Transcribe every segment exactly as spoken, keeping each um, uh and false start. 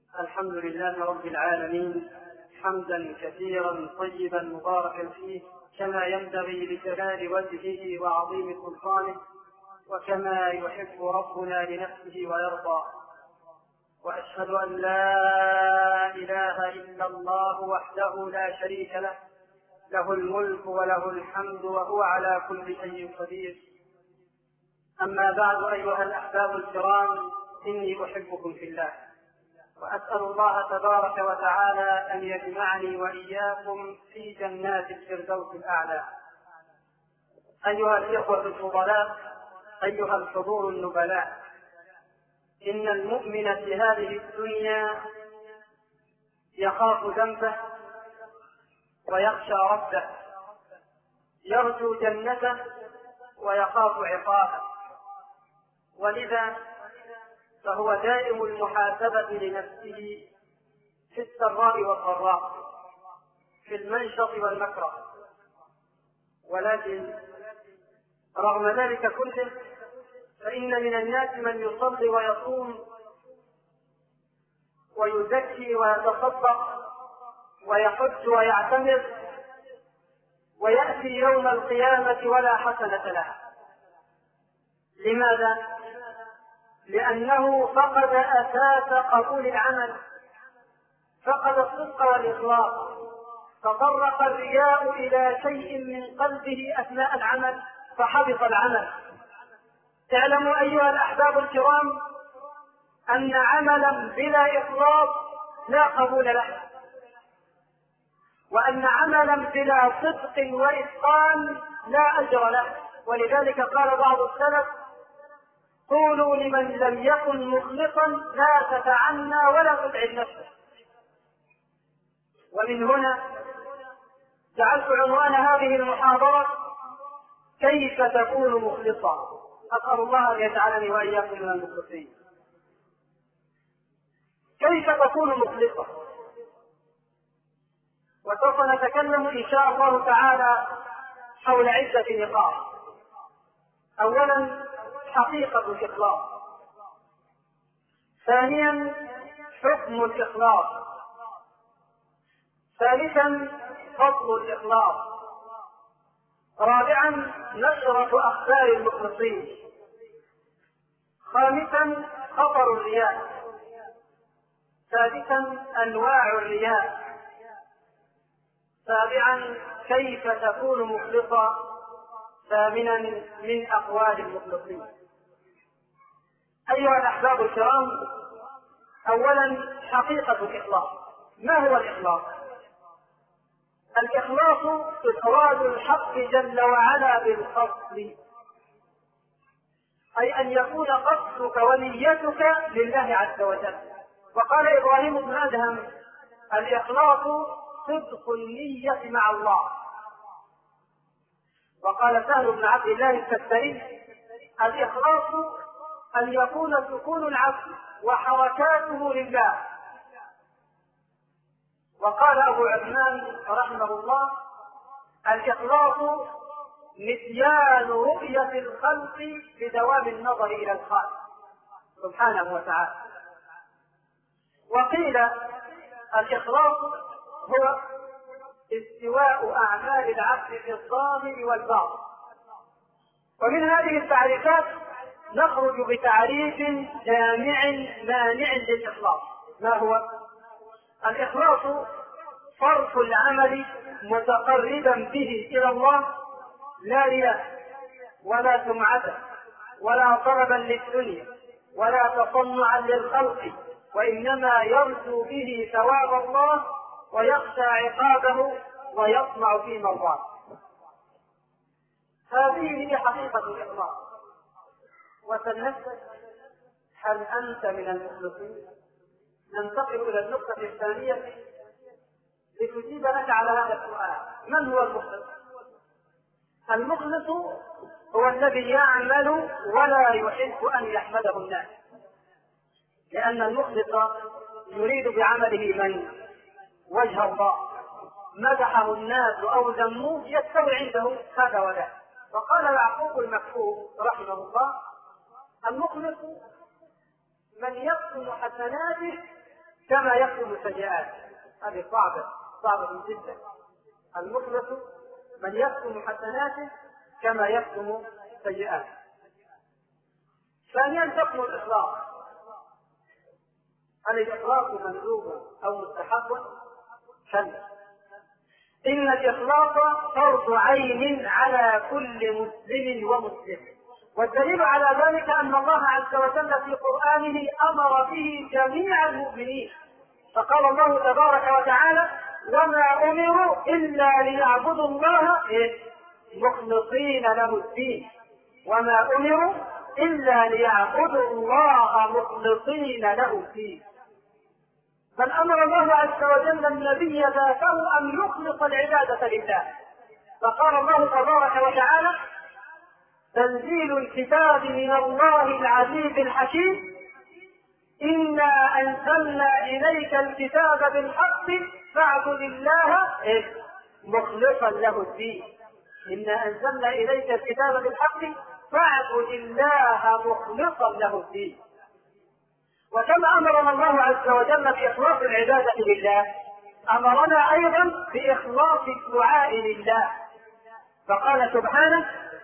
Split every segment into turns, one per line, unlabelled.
الحمد لله رب العالمين، حمدا كثيرا طيبا مباركا فيه كما ينبغي لجلال وجهه وعظيم سلطانه، وكما يحب ربنا لنفسه ويرضى. وأشهد أن لا إله إلا الله وحده لا شريك له، له الملك وله الحمد وهو على كل شيء قدير. أما بعد، أيها الأحباب الكرام، إني أحبكم في الله، وأسأل الله تبارك وتعالى أن يجمعني وإياكم في جنات الفردوس الأعلى. أيها الإخوة الفضلاء، أيها الحضور النبلاء، إن المؤمن في هذه الدنيا يخاف ذنبه ويخشى ربه، يرجو جنته ويخاف عقابه، ولذا فهو دائم المحاسبة لنفسه في السراء والضراء، في المنشط والمكره. ولكن رغم ذلك كله فإن من الناس من يصلي ويصوم ويزكي ويتصدق ويحج ويعتمر، ويأتي يوم القيامة ولا حسنة له. لماذا؟ لأنه فقد أساس قبول العمل، فقد الصدق والإخلاص، تطرق الرياء إلى شيء من قلبه أثناء العمل فحبط العمل. تعلموا أيها الأحباب الكرام أن عملا بلا إخلاص لا قبول له، وأن عملا بلا صدق وإتقان لا أجر له. ولذلك قال بعض السلف: قولوا لمن لم يكن مخلصا لا تتعنى ولا تتعب نفسه. ومن هنا جعلت عنوان هذه المحاضرة: كيف تكون مخلصا؟ أسأل الله أن يجعلني وإياكم من المخلصين. كيف تكون مخلصا؟ وسوف نتكلم إن شاء الله تعالى حول عدة نقاط. أولا، حقيقة الإخلاص. ثانيا، حكم الإخلاص. ثالثا، فضل الإخلاص. رابعا، نشرة أخبار المخلصين. خامسا، خطر الرياء. سادسا، أنواع الرياء. سابعا، كيف تكون مخلصا. ثامنا، من أقوال المخلصين. أيها الأحباب الكرام، أولا حقيقة الإخلاص. ما هو الإخلاص؟ الإخلاص إفراد الحق جل وعلا بالقصد، أي أن يكون قصدك ونيتك لله عز وجل. وقال إبراهيم بن أدهم: الإخلاص صدق النية مع الله. وقال سهل بن عبد الله التستري: الإخلاص أن يكون سكون العبد وحركاته لله. وقال أبو عثمان رحمه الله: الإخلاص نسيان رؤية الخلق بدوام النظر إلى الخالق سبحانه وتعالى. وقيل الإخلاص هو استواء أعمال العبد في الظاهر والباطن. ومن هذه التعريفات نخرج بتعريف جامع مانع للإخلاص. ما هو؟ الإخلاص صرف العمل متقربا به إلى الله، لا رياء ولا سمعة ولا طلبا للدنيا ولا تصنعا للخلق، وإنما يرجو به ثواب الله ويخشى عقابه ويطمع في مرضاته. هذه هي حقيقة الإخلاص. وسنسأل: هل أنت من المخلصين؟ ننتقل إلى النقطة الثانية لتجيب لك على هذا السؤال: من هو المخلص؟ المخلص هو الذي يعمل ولا يحب أن يحمده الناس، لأن المخلص يريد بعمله من وجه الله، مدحه الناس أو ذموه يستوي عنده هذا وذاك. وقال يعقوب المكفوف رحمه الله: المخلص من يقسم حسناته كما يكتم السيئات. هذه صعبة صعبة جدا. المخلص من يكتم حسناته كما يكتم سيئاته. ثانيا تكمل الإخلاص. هل الإخلاص مندوب أو مستحب؟ كلا، إن الإخلاص فرض عين على كل مسلم ومسلم، والدليل على ذلك أن الله عز وجل في قرآنه أمر به جميع المؤمنين، فقال الله تبارك وتعالى: وما أمروا إلا ليعبدوا الله مخلصين له الدين. وما أمروا إلا ليعبدوا الله مخلصين له الدين. بل أمر الله عز وجل النبي ذاته أن يخلص العبادة لله، فقال الله تبارك وتعالى: تنزيل الكتاب من الله العزيز الحكيم، إنا أنزلنا إليك الكتاب بالحق فاعبد الله مخلصا له الدين. إنا أنزلنا إليك الكتاب بالحق فاعبد الله مخلصا له الدين. وكما أمرنا الله عز وجل بإخلاص العبادة لله، أمرنا أيضا بإخلاص الدعاء لله، فقال سبحانه: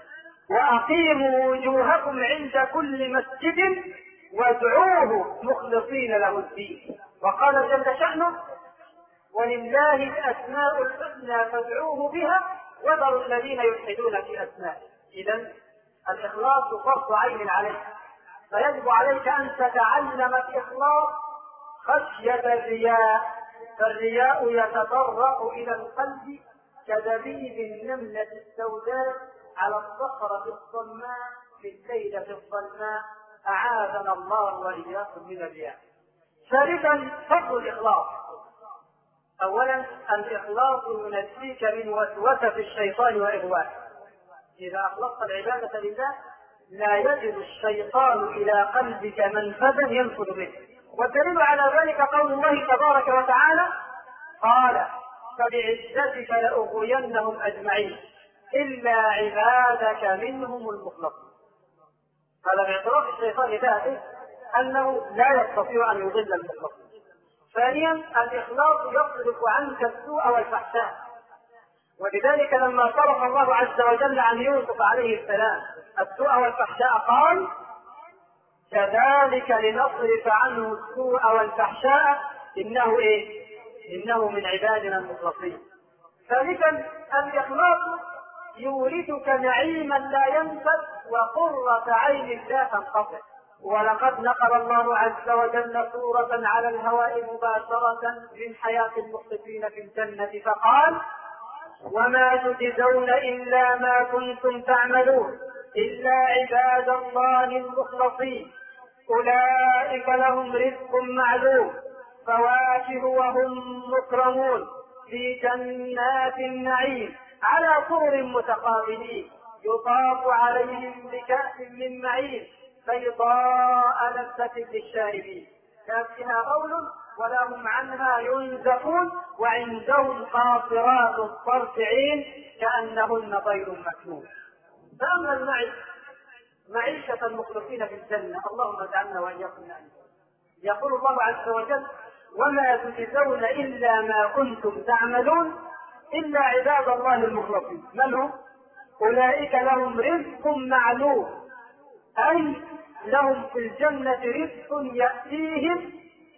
وأقيموا وجوهكم عند كل مسجد وادعوه مخلصين له الدين. وقال جل شأنه: ولله الأسماء الحسنى فادعوه بها وذروا الذين يلحدون في أسمائه. إذن الإخلاص فرض عين عليك، فيجب عليك أن تتعلم الإخلاص خشية الرياء، فالرياء يتطرق إلى القلب كدبيب النملة السوداء على الصخرة الصماء في الليلة الظلماء. أعاذنا الله وإياكم من الرياء. ثالثا فضل الإخلاص. أولا الإخلاص ينجيك من وسوسة الشيطان وإغوائه. إذا أخلصت العبادة لله لا يجد الشيطان إلى قلبك منفذا ينفذ منه. والدليل على ذلك قول الله تبارك وتعالى: قال فبعزتك لأغوينهم أجمعين إلا عبادك منهم المخلصين. هذا باعتراف الشيطان ذاته أنه لا يستطيع أن يضل المخلصين. ثانيا الإخلاص يصرف عنك السوء والفحشاء، ولذلك لما صرف الله عز وجل عن يوسف عليه السلام السوء والفحشاء قال: كذلك لنصرف عنه السوء والفحشاء إنه إيه؟ إنه من عبادنا المخلصين. ثالثا الإخلاص يورثك نعيما لا ينفد وقرة عين لا تنقطع. ولقد نقل الله عز وجل صورة على الهواء مباشرة من حياة المخلصين في الجنة فقال: وما تجزون إلا ما كنتم تعملون إلا عباد الله المخلصين أولئك لهم رزق معلوم فواكه وهم مكرمون في جنات النعيم على سرر متقابلين يطاف عليهم بكأس من معين بيضاء لذة للشاربين كأسها غول ولا هم عنها ينزفون وعندهم قاصرات الطرف عين كأنهن طير مكنون. فأما المعيشة معيشة المخلصين في الجنة اللهم اجعلنا وإياكم منهم. يقول الله عز وجل: وما تجزون إلا ما كنتم تعملون إلا عباد الله المخلصين. من هم؟ أولئك لهم رزق معلوم، أي لهم في الجنة رزق يأتيهم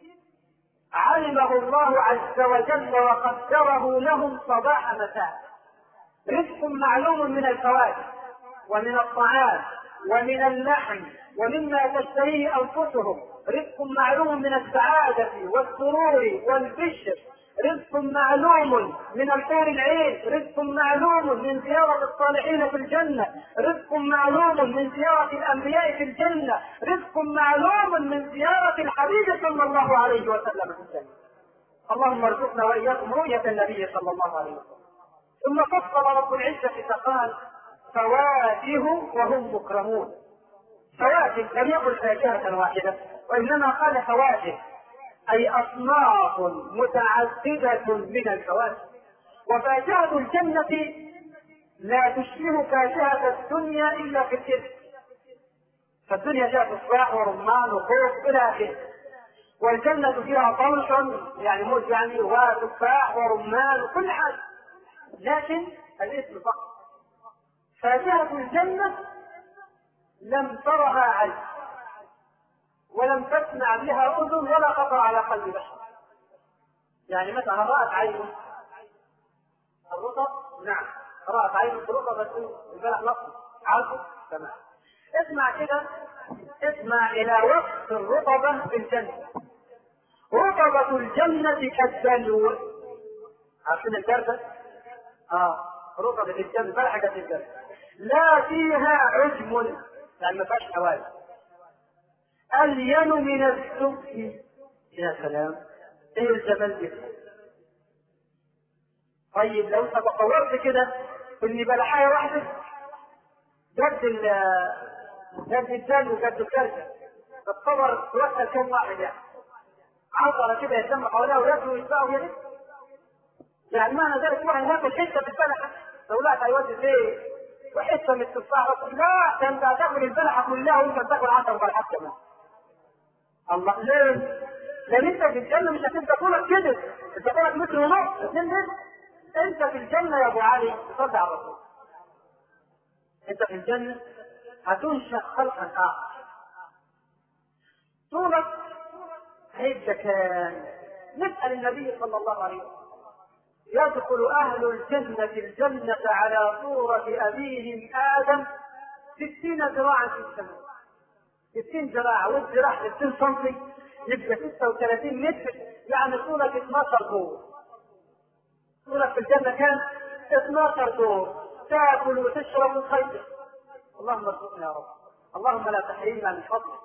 علمه الله عز وجل وقدره لهم صباح مساء. رزق معلوم من الفواكه ومن الطعام ومن اللحم ومما تشتهيه أنفسهم. رزق معلوم من السعادة والسرور والبشر. رزق معلوم من الحور العين. رزق معلوم من زيارة الصالحين في الجنة. رزق معلوم من زيارة الأنبياء في الجنة. رزق معلوم من زيارة الحبيب صلى الله عليه وسلم في الجنة. اللهم ارزقنا وإياكم رؤية النبي صلى الله عليه وسلم. ثم فصل رب العزة فقال: فواكه وهم مكرمون. فواكه لم يقل فاكهة واحدة وإنما قال فواكه، أي أصناف متعددة من الفواكه. وفاكهة الجنة لا تشبه فاكهة الدنيا إلا في الإثم. فالدنيا فيها تفاح ورمان وخوخ إلى آخره، والجنة فيها طلح يعني موز يعني وتفاح ورمان وكل حاجة، لكن الاسم فقط. فاكهة الجنة لم ترها عين ولم تسمع بها أذن ولا خطر على قلب بشر. يعني مثلا رأت عين الرطب، نعم رأت عين الرطب بس البلح نصف عارفه تمام. اسمع كده، اسمع إلى وصف الرطبة في الجنة. رطبة الجنة كالدلو، عارفين الجردة؟ اه رطبة الجنة بلحقة الجنة، لا فيها عجم يعني ما فيهاش حواجز، ألين من السكر. يا سلام ايه الجمال ده. طيب لو انت تصورت كده ان بلحايه واحده جد ال جد الدل وجد الكركه، تتصور توصل كم واحد يعني عضله كده يتم حواليها وياكلوا ويتباعوا يده. يعني معنى ذلك واحد ياكل حته في البلحه لو لا هيودي فيه وحته من التفاح، لا ده انت هتاكل البلحه كلها وانت بتاكل عشر بلحات كمان. الله ليه؟ لان انت في الجنه مش هتبقى طولك كده، انت طولك متر ونص اثنين متر. انت في الجنه يا ابو علي صل على الرسول، انت في الجنه هتنشأ خلقا اخر. طولك هيبقى كان نسأل النبي صلى الله عليه وسلم يدخل اهل الجنه الجنه على صوره ابيهم ادم ستين ذراعا في السماء، ستين ذراع والذراع ستين سنتي يبقى ستة وثلاثين متر، يعني طولك اثناشر دور. طولك في الجنة كان اثناشر دور، تاكل وتشرب وتخيط. اللهم ارزقنا يا رب، اللهم لا تحرمنا من فضلك.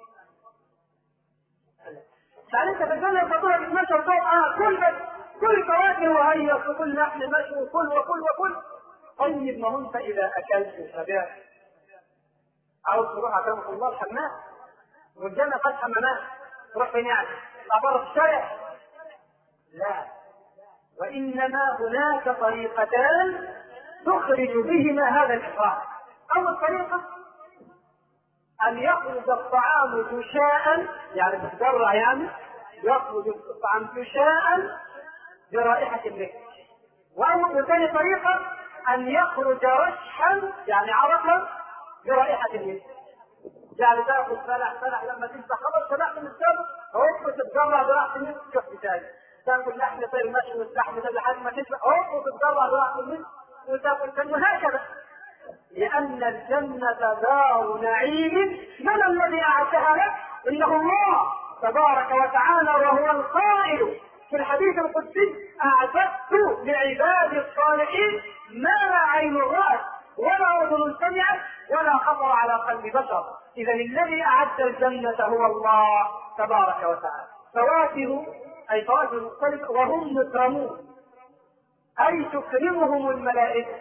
يعني انت في الجنة يبقى طولك اثناشر دور، اه كل كل فواكه وهيص وكل لحم مشوي وكل وكل وكل. طيب ما هو انت اذا اكلت وشبعت عاوز تروح عشان الله الحمام، والجنة قد حمامات، تروح فين يعني؟ عبارة الشارع؟ لا، وإنما هناك طريقتان تخرج بهما هذا الإخراج. أول طريقة أن يخرج الطعام جشاء، يعني بالذرة، يعني يخرج الطعام جشاء برائحة المسك. وأول ثاني طريقة أن يخرج رشحا يعني عرقا برائحة المسك. يعني تاخذ فلح فلح لما تنسى خبر شبعت من السابق هوب تتجرع برائحة المسك كف ثاني. تاكل لحم طير مشوي واللحم ده لحد ما تشبع هوب تتجرع برائحة المسك وتاكل ثاني، وهكذا. لأن الجنة دار نعيم، من الذي أعدها لك؟ إنه الله تبارك وتعالى، وهو القائل في الحديث القدسي: أعددت لعبادي الصالحين ما لا عين رأت ولا أذن سمعت ولا خطر على قلب بشر. إذا الذي أعد الجنة هو الله تبارك وتعالى. فواكه أي فواكه مختلفة، وهم مكرمون أي تكرمهم الملائكة.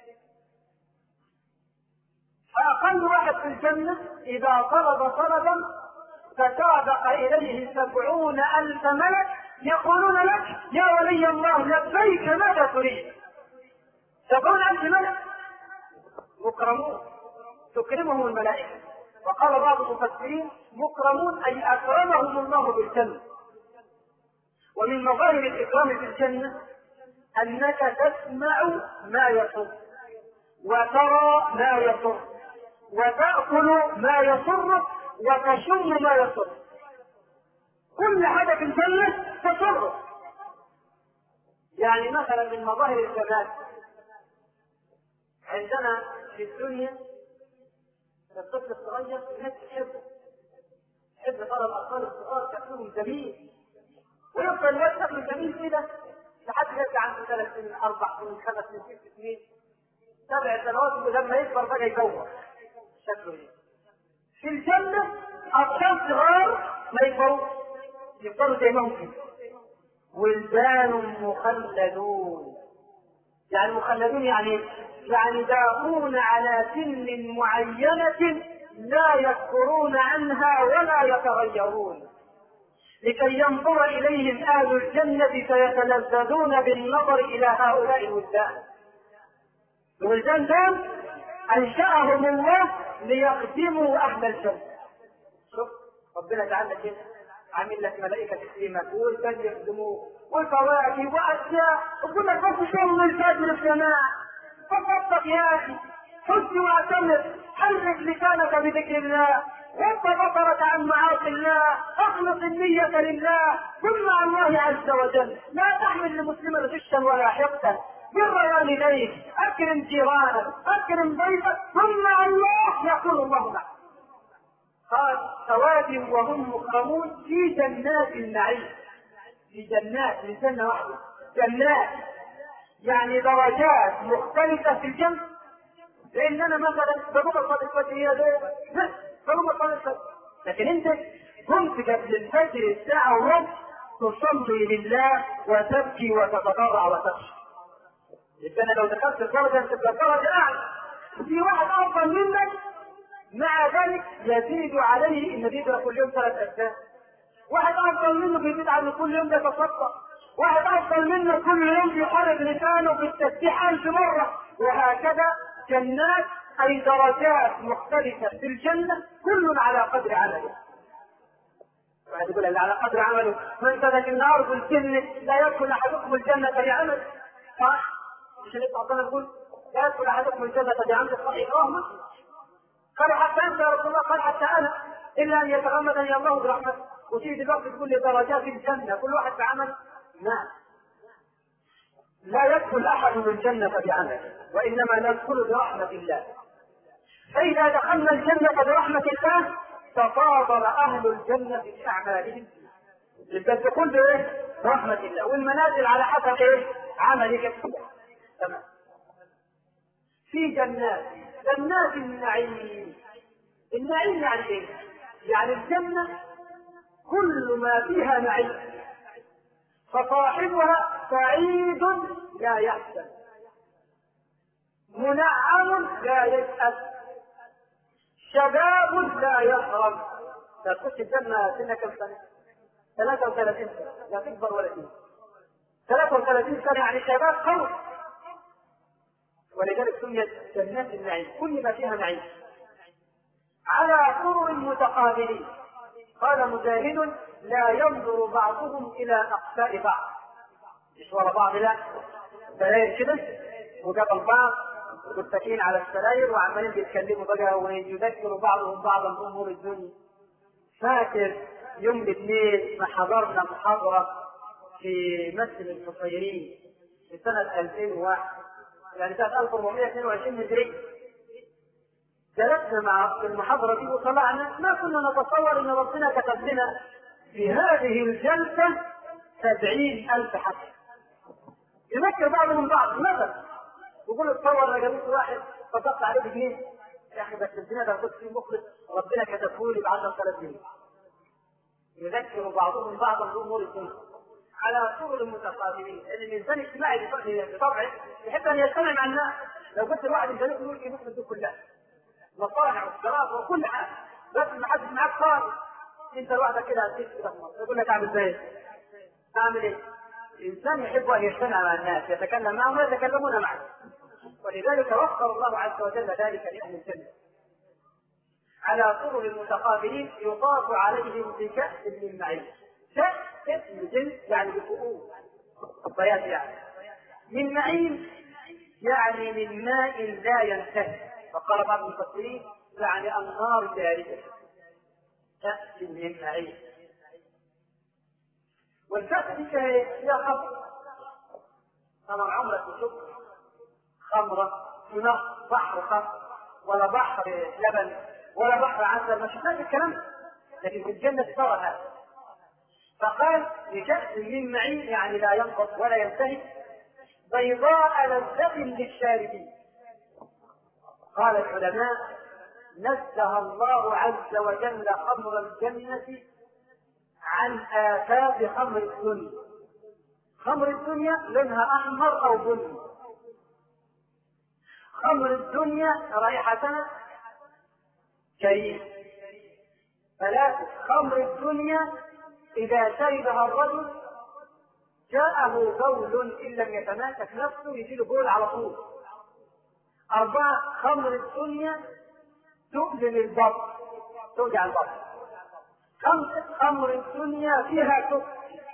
فأقل واحد في الجنة إذا طلب طلبا تسابق إليه سبعون ألف ملك يقولون لك: يا ولي الله لبيك ماذا تريد؟ سبعون ألف ملك مكرمون تكرمهم الملائكة. وقال بعض المفسرين: مكرمون أي أكرمهم الله بالجنة. ومن مظاهر الإكرام في الجنة أنك تسمع ما يسر وترى ما يسر وتأكل ما يسرك وتشم ما يسر. كل حاجة في الجنة تسرك. يعني مثلا من مظاهر الجمال عندنا في الدنيا الطفل الصغير الناس تحبه، تحب ترى الأطفال الصغار شكلهم جميل، ويفضل الواد شكله جميل كده لحد يرجع عنده ثلاث سنين أربع سنين خمس سنين ست سنين سبع سنوات، ولما يكبر بقى يجوع شكله ايه. في الجنة أطفال صغار ما يكبروا، يفضلوا زي ما هم كده. ولدان مخلدون، يعني مخلدون يعني يعني باقون على سن معينة لا يكفرون عنها ولا يتغيرون، لكي ينظر إليهم أهل الجنة فيتلذذون بالنظر إلى هؤلاء الولدان. الولدان دول أنشأهم الله ليخدموا أهل الجنة. شوف ربنا تعالى كده عامل لك ملائكه تكريمك والبل يخدموك والفواكه واشياء، وكل لك بس صلي الفجر في جماعه، فصدق يا اخي، حج واعتمر، حرك لسانك بذكر الله، غض بصرك عن معاصي الله، اخلص النية لله، كن مع الله عز وجل، لا تحمل لمسلما غشا ولا حقدا، بر والديك، اكرم جيرانك، اكرم ضيفك، كن مع الله يقول الله معك. قال ثواب وهم مكرمون في جنات النعيم. في جنات، من جنة واحدة، جنات يعني درجات مختلفة في الجنة. لان انا مثلا بقوم اصلي الفجر هي ده بس بقوم اصلي الفجر، لكن انت كنت قبل الفجر الساعه ونص تصلي لله وتبكي وتتضرع وتخشى. يبقى انا لو دخلت الدرجه تبقى الدرجه اعلى. في واحد افضل منك مع ذلك يزيد عليه ان يدرك كل يوم ثلاث اجزاء. واحد افضل منه بيزيد على كل يوم يتصدق. واحد افضل منه كل يوم يحرك لسانه بالتسبيح الف مره، وهكذا. جنات اي درجات مختلفة في الجنة، كل على قدر عمله. واحد يقول اللي على قدر عمله، من سلك النار في الجنة لا يدخل احدكم الجنة بعمله. صح؟ مش اللي تعطينا نقول لا يدخل احدكم الجنة بعمله، صحيح؟ اه قال حتى انت يا رسول الله، قال حتى انا، الا ان يتغمدني الله برحمته. وتيجي دلوقتي تقول لي درجات الجنة كل واحد بعمل؟ نعم. لا يدخل احد الجنة بعمله، وانما ندخل برحمة الله. فاذا دخلنا الجنة برحمة الله تفاضل اهل الجنة باعمالهم. يبقى الدخول بايه؟ برحمة الله، والمنازل على حسب ايه؟ عملك. تمام. في جنات، جنات النعيم. النعيم يعني ايه؟ يعني الجنة كل ما فيها نعيم، فصاحبها سعيد لا يحزن، منعم لا يسأل، شباب لا يهرم. تخش الجنة سنة كم سنة؟ ثلاثة وثلاثين سنة، لا تكبر ولا تنسى. ثلاثة وثلاثين سنة يعني شباب قوي. ولذلك سميت جنات النعيم، كل ما فيها نعيم. على سرر متقابلين. قال مجاهد لا ينظر بعضهم الى اقفاء بعض، مش ورا بعض، لا، سراير كده وجبل بعض متكئين على السراير وعمالين بيتكلموا بقى ويذكروا بعضهم بعضا بامور الدنيا. فاكر يوم الاثنين ما حضرنا محاضره في مسجد القصيرين في سنه ألفين وواحد، يعني سنه ألف وأربعمائة واثنين وعشرين هجري. جلسنا مع المحاضرة دي وطلعنا، ما كنا نتصور ان ربنا كتب لنا في هذه الجلسة سبعين ألف حسنة. يذكر بعضهم بعض مثلا، يقول اتصور انا جابت واحد فضغط عليه بجنيه، يا اخي بس الدنيا ده كنت فيه مخلص ربنا كتبه لي ب عشرة آلاف جنيه. يذكر بعضهم بعضا بامور الدنيا على سرر المتقابلين. ان الانسان اجتماعي بطبعه يحب ان يجتمع مع الناس. لو قلت لواحد انت يقول لك مخلص دي كلها مصانع والصلاه وكل حاجه، بس ما حدش معاك خالص، انت لوحدك كده هتجيب كده يقول لك اعمل ازاي؟ اعمل ايه؟ الانسان يحب ان يجتمع مع الناس، يتكلم معهم ويتكلمون معه. ولذلك وفر الله عز وجل ذلك لاهل الجنه. على سرر المتقابلين يطاف عليهم بكأس من معين. كأس اسم جنس يعني بكؤوس الضياف، يعني من معين يعني من ماء لا ينتهي. فقال بعض المفسرين يعني النار باردة. كأس من معين. والكأس دي هي خمر. طبعا عمرك تشوف خمرة في نهر بحر خمر ولا بحر لبن ولا بحر عسل، ما شفناش الكلام، لكن في الجنة ترى هذا. فقال بكأس من معين يعني لا ينقص ولا ينتهي، بيضاء لذة للشاربين. قال العلماء نزه الله عز وجل خمر الجنة عن آفات خمر الدنيا. خمر الدنيا لونها أحمر أو بني، خمر الدنيا رائحة كريمة. ثلاثة، خمر الدنيا إذا شربها الرجل جاءه بول إن لم يتماسك نفسه يجيله بول على طول. أربعة، خمر الدنيا تؤلم البطن، توجع البطن. خمسة خمر الدنيا فيها كفر.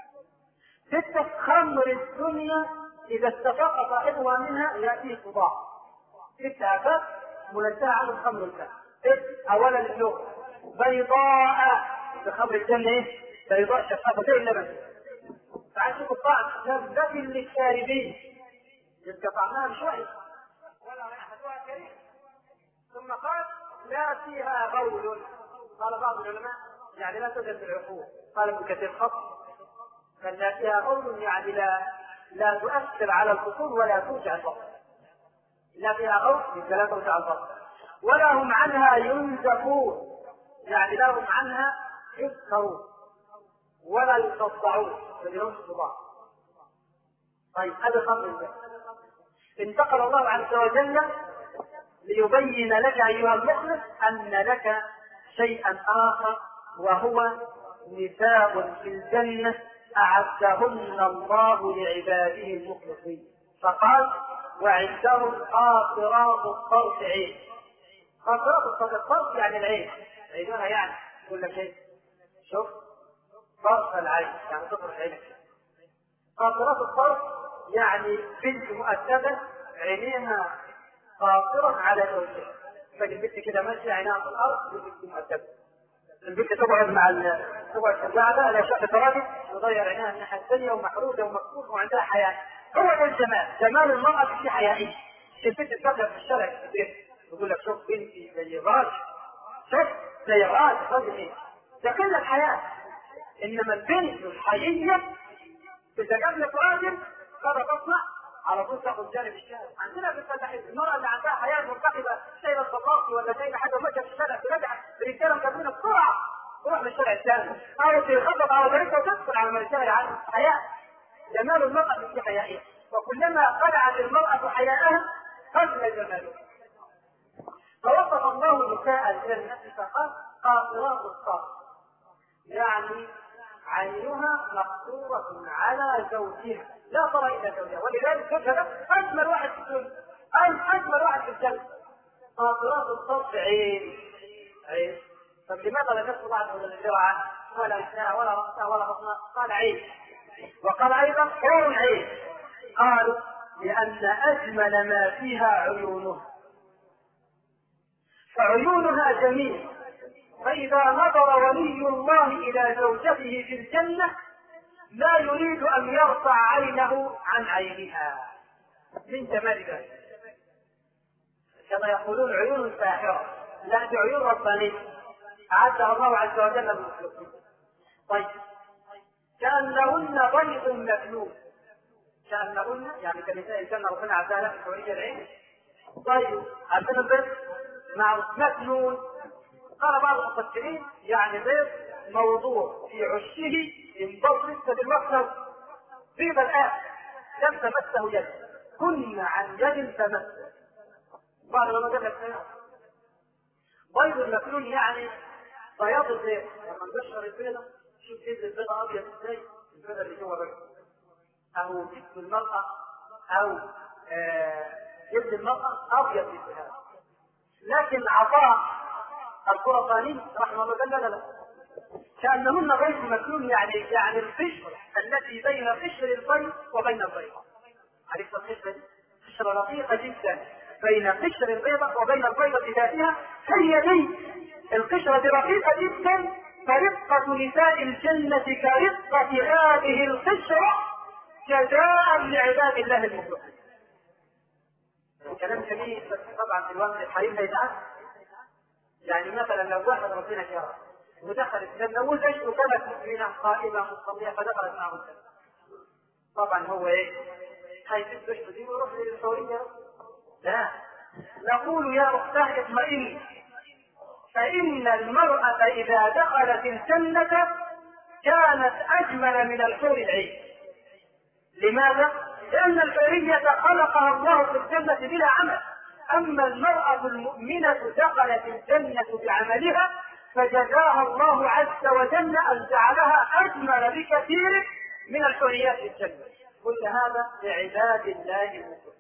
ستة خمر الدنيا إذا استفاق صاحبها منها يأتيه صداع. ستة آفات منزهة عن الخمر الكافر. أولا اللغة بيضاء، بخمر الجنة ايه؟ بيضاء شفافة زي اللبن. تعال شوف الطعم لذة للشاربين، يبقى طعمها شوي ولا ريحتها كريمة. ثم قال لا فيها غول. قال بعض العلماء يعني لا توجد في العقول. قال ابن كثير خط بل لا فيها غول يعني لا لا تؤثر على البطون ولا توجع البطن. لا فيها غول لا توجع البطن. ولا هم عنها ينزفون يعني لا هم عنها يسخرون ولا يصدعون فلهم صداع. طيب هذا خمر الجنة. انتقل الله عز وجل ليبين لك ايها المخلص ان لك شيئا اخر، وهو نساء في الجنة اعدهن الله لعباده المخلصين. فقال وعندهم قاصرات الطرف عين. قاصرات الطرف يعني العين، عينها يعني كل شيء. شوف طرف العين يعني تطرف عينك. قاصرات الطرف يعني بنت مؤدبة عينيها قاصرة على زوجها. فالبنت كده ماشية عينها في الأرض بنت مؤدبة. البنت تقعد مع تقعد في القعدة لا شقة راجل تغير عينها الناحية الثانية ومحروسة ومكفوفة وعندها حياة. هو ده الجمال، جمال المرأة في حيائية. البنت تقعد في الشارع كتير يقول لك شوف بنتي زي الراجل، شوف زي الراجل راجل ايه؟ ده كل الحياة. إنما البنت الحيية إذا قابلت راجل قد تصنع على طول تاخذ جانب الشارع. عندنا في الفلاحين المرأة اللي عندها حياة مرتقبة شايلة الصلاطي ولا شايلة حاجة ماشية في الشارع ترجع برجالة مكملة بسرعة تروح من الشارع الثاني أو تخبط على طريقها وتدخل على الشارع عنها. حياة، جمال المرأة في حيائها، وكلما قلعت المرأة حياءها قل جمالها. فوصف الله نساء الجنة فقال قاصرات الطرف يعني عينها مقصورة على زوجها لا ترى إلى زوجها، ولذلك زوجها أجمل واحد في الدنيا، أجمل واحد في الجنة. قاصرات الطرف عين عين. طب لماذا لم يذكر بعد ولا الذراع ولا لسانها ولا رأسها ولا بطنها؟ قال عين. وقال أيضا حور عين. قالوا لأن أجمل ما فيها عيونها، فعيونها جميل. فإذا نظر ولي الله إلى زوجته في الجنة لا يريد أن يرفع عينه عن عينها من جمال ذلك. كما يقولون عيون ساحرة، لا بعيون ربانية أعدها الله عز وجل للمخلوقين. طيب كأنهن بيض مكنون. كأنهن يعني كنساء الجنة ربنا عز وجل في حورية العين. طيب عشان البيض مع مكنون. قال بعض المفسرين يعني بيض موضوع في عشه ينضر لسه بالمصنع بيض الآن لم تمسه يد كن عن يد تمسه. بعض ما قال لك بيض المكنون يعني بياض البيض. لما نبشر البيضة شوف جلد البيضة أبيض ازاي، البيضة اللي جوه بيض أو جسم المرأة أو جلد المرأة أبيض بالذهب. لكن عطاء القرطاني رحمه الله قال لا لا كأنهن بيض مكنون يعني يعني القشر التي بين قشر البيض وبين البيضة. عرفت القشرة دي؟ قشرة رقيقة جدا بين قشر البيضة وبين البيضة ذاتها. هي دي القشرة دي رقيقة جدا، فرقة نساء الجنة كرقة هذه القشرة جزاء لعباد الله المخلصين. كلام جميل بس طبعا في الوقت الحريم هيتعب. يعني مثلا لو واحد ربنا شاء ودخل الجنة وزوجته وكانت مؤمنة قائمة مصلية فدخلت معه الجنة، طبعا هو ايه؟ هيسيب زوجته دي ويروح للحورية؟ لا، نقول يا أختاه اطمئني، فإن المرأة إذا دخلت الجنة كانت أجمل من الحور العين. لماذا؟ لأن الحورية خلقها الله في الجنة بلا عمل، أما المرأة المؤمنة دخلت الجنة بعملها فجزاها الله عز وجل أن جعلها أجمل بكثير من الحوريات في الجنة. كل هذا لعباد الله المخلصين.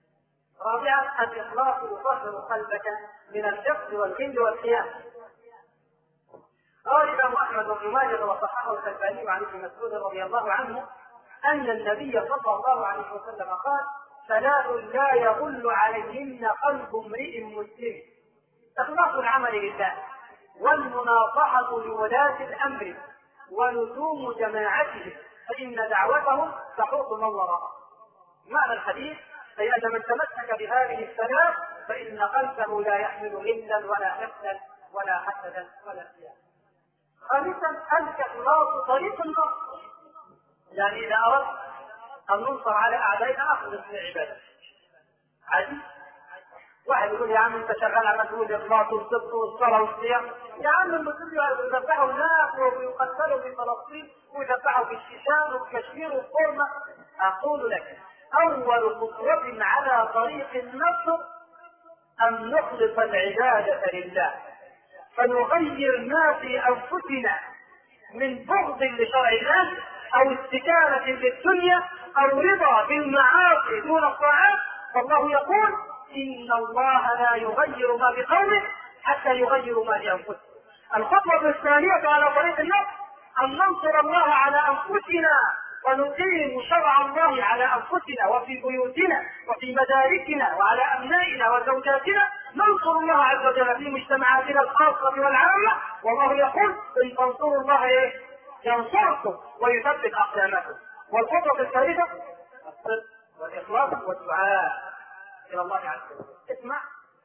رابعا الإخلاص يطهر قلبك من الحقد والغل والخيانة. غالبا أحمد بن ماجه وصححه الألباني عن ابن مسعود رضي الله عنه أن النبي صلى الله عليه وسلم قال: ثلاث لا يغل عليهن قلب امرئ مسلم: إخلاص العمل لله، والمناصحة لولاة الأمر، ولزوم جماعتهم، فإن دعوتهم تحوط من وراءه. معنى الحديث: أي أن من تمسك بهذه الثلاث فإن قلبه لا يحمل غلا ولا حقدا ولا حسدا ولا سياسة. خامسا: الإخلاص طريق النصر، يعني إذا أردت أن ننصر على أعدائنا أخلص للعبادة. عادي واحد يقول: يا عم أنت شغال على مسؤول الإخلاص والصدق والصلاة والصيام. يا عم المسلمين يذبحوا الناس ويقتلوا في فلسطين ويذبحوا في الشيشان وفي كشمير وفورما. أقول لك: أول خطوة على طريق النصر أن نخلص العبادة لله، فنغير ما في أنفسنا من بغض لشرع الله أو استكانة للدنيا أو رضا بالمعاصي دون الطاعات. فالله يقول: إن الله لا يغير ما بقوم حتى يغيروا ما بأنفسهم. الخطوة الثانية على طريق النصر أن ننصر الله على أنفسنا ونقيم شرع الله على أنفسنا وفي بيوتنا وفي مداركنا وعلى أبنائنا وزوجاتنا. ننصر الله عز وجل في مجتمعاتنا الخاصة والعامة، والله يقول: إن تنصروا الله إيه؟ ينصركم ويثبت أقدامكم. والخطوة الثالثة الصدق والإخلاص والدعاء إلى الله عز وجل. اسمع،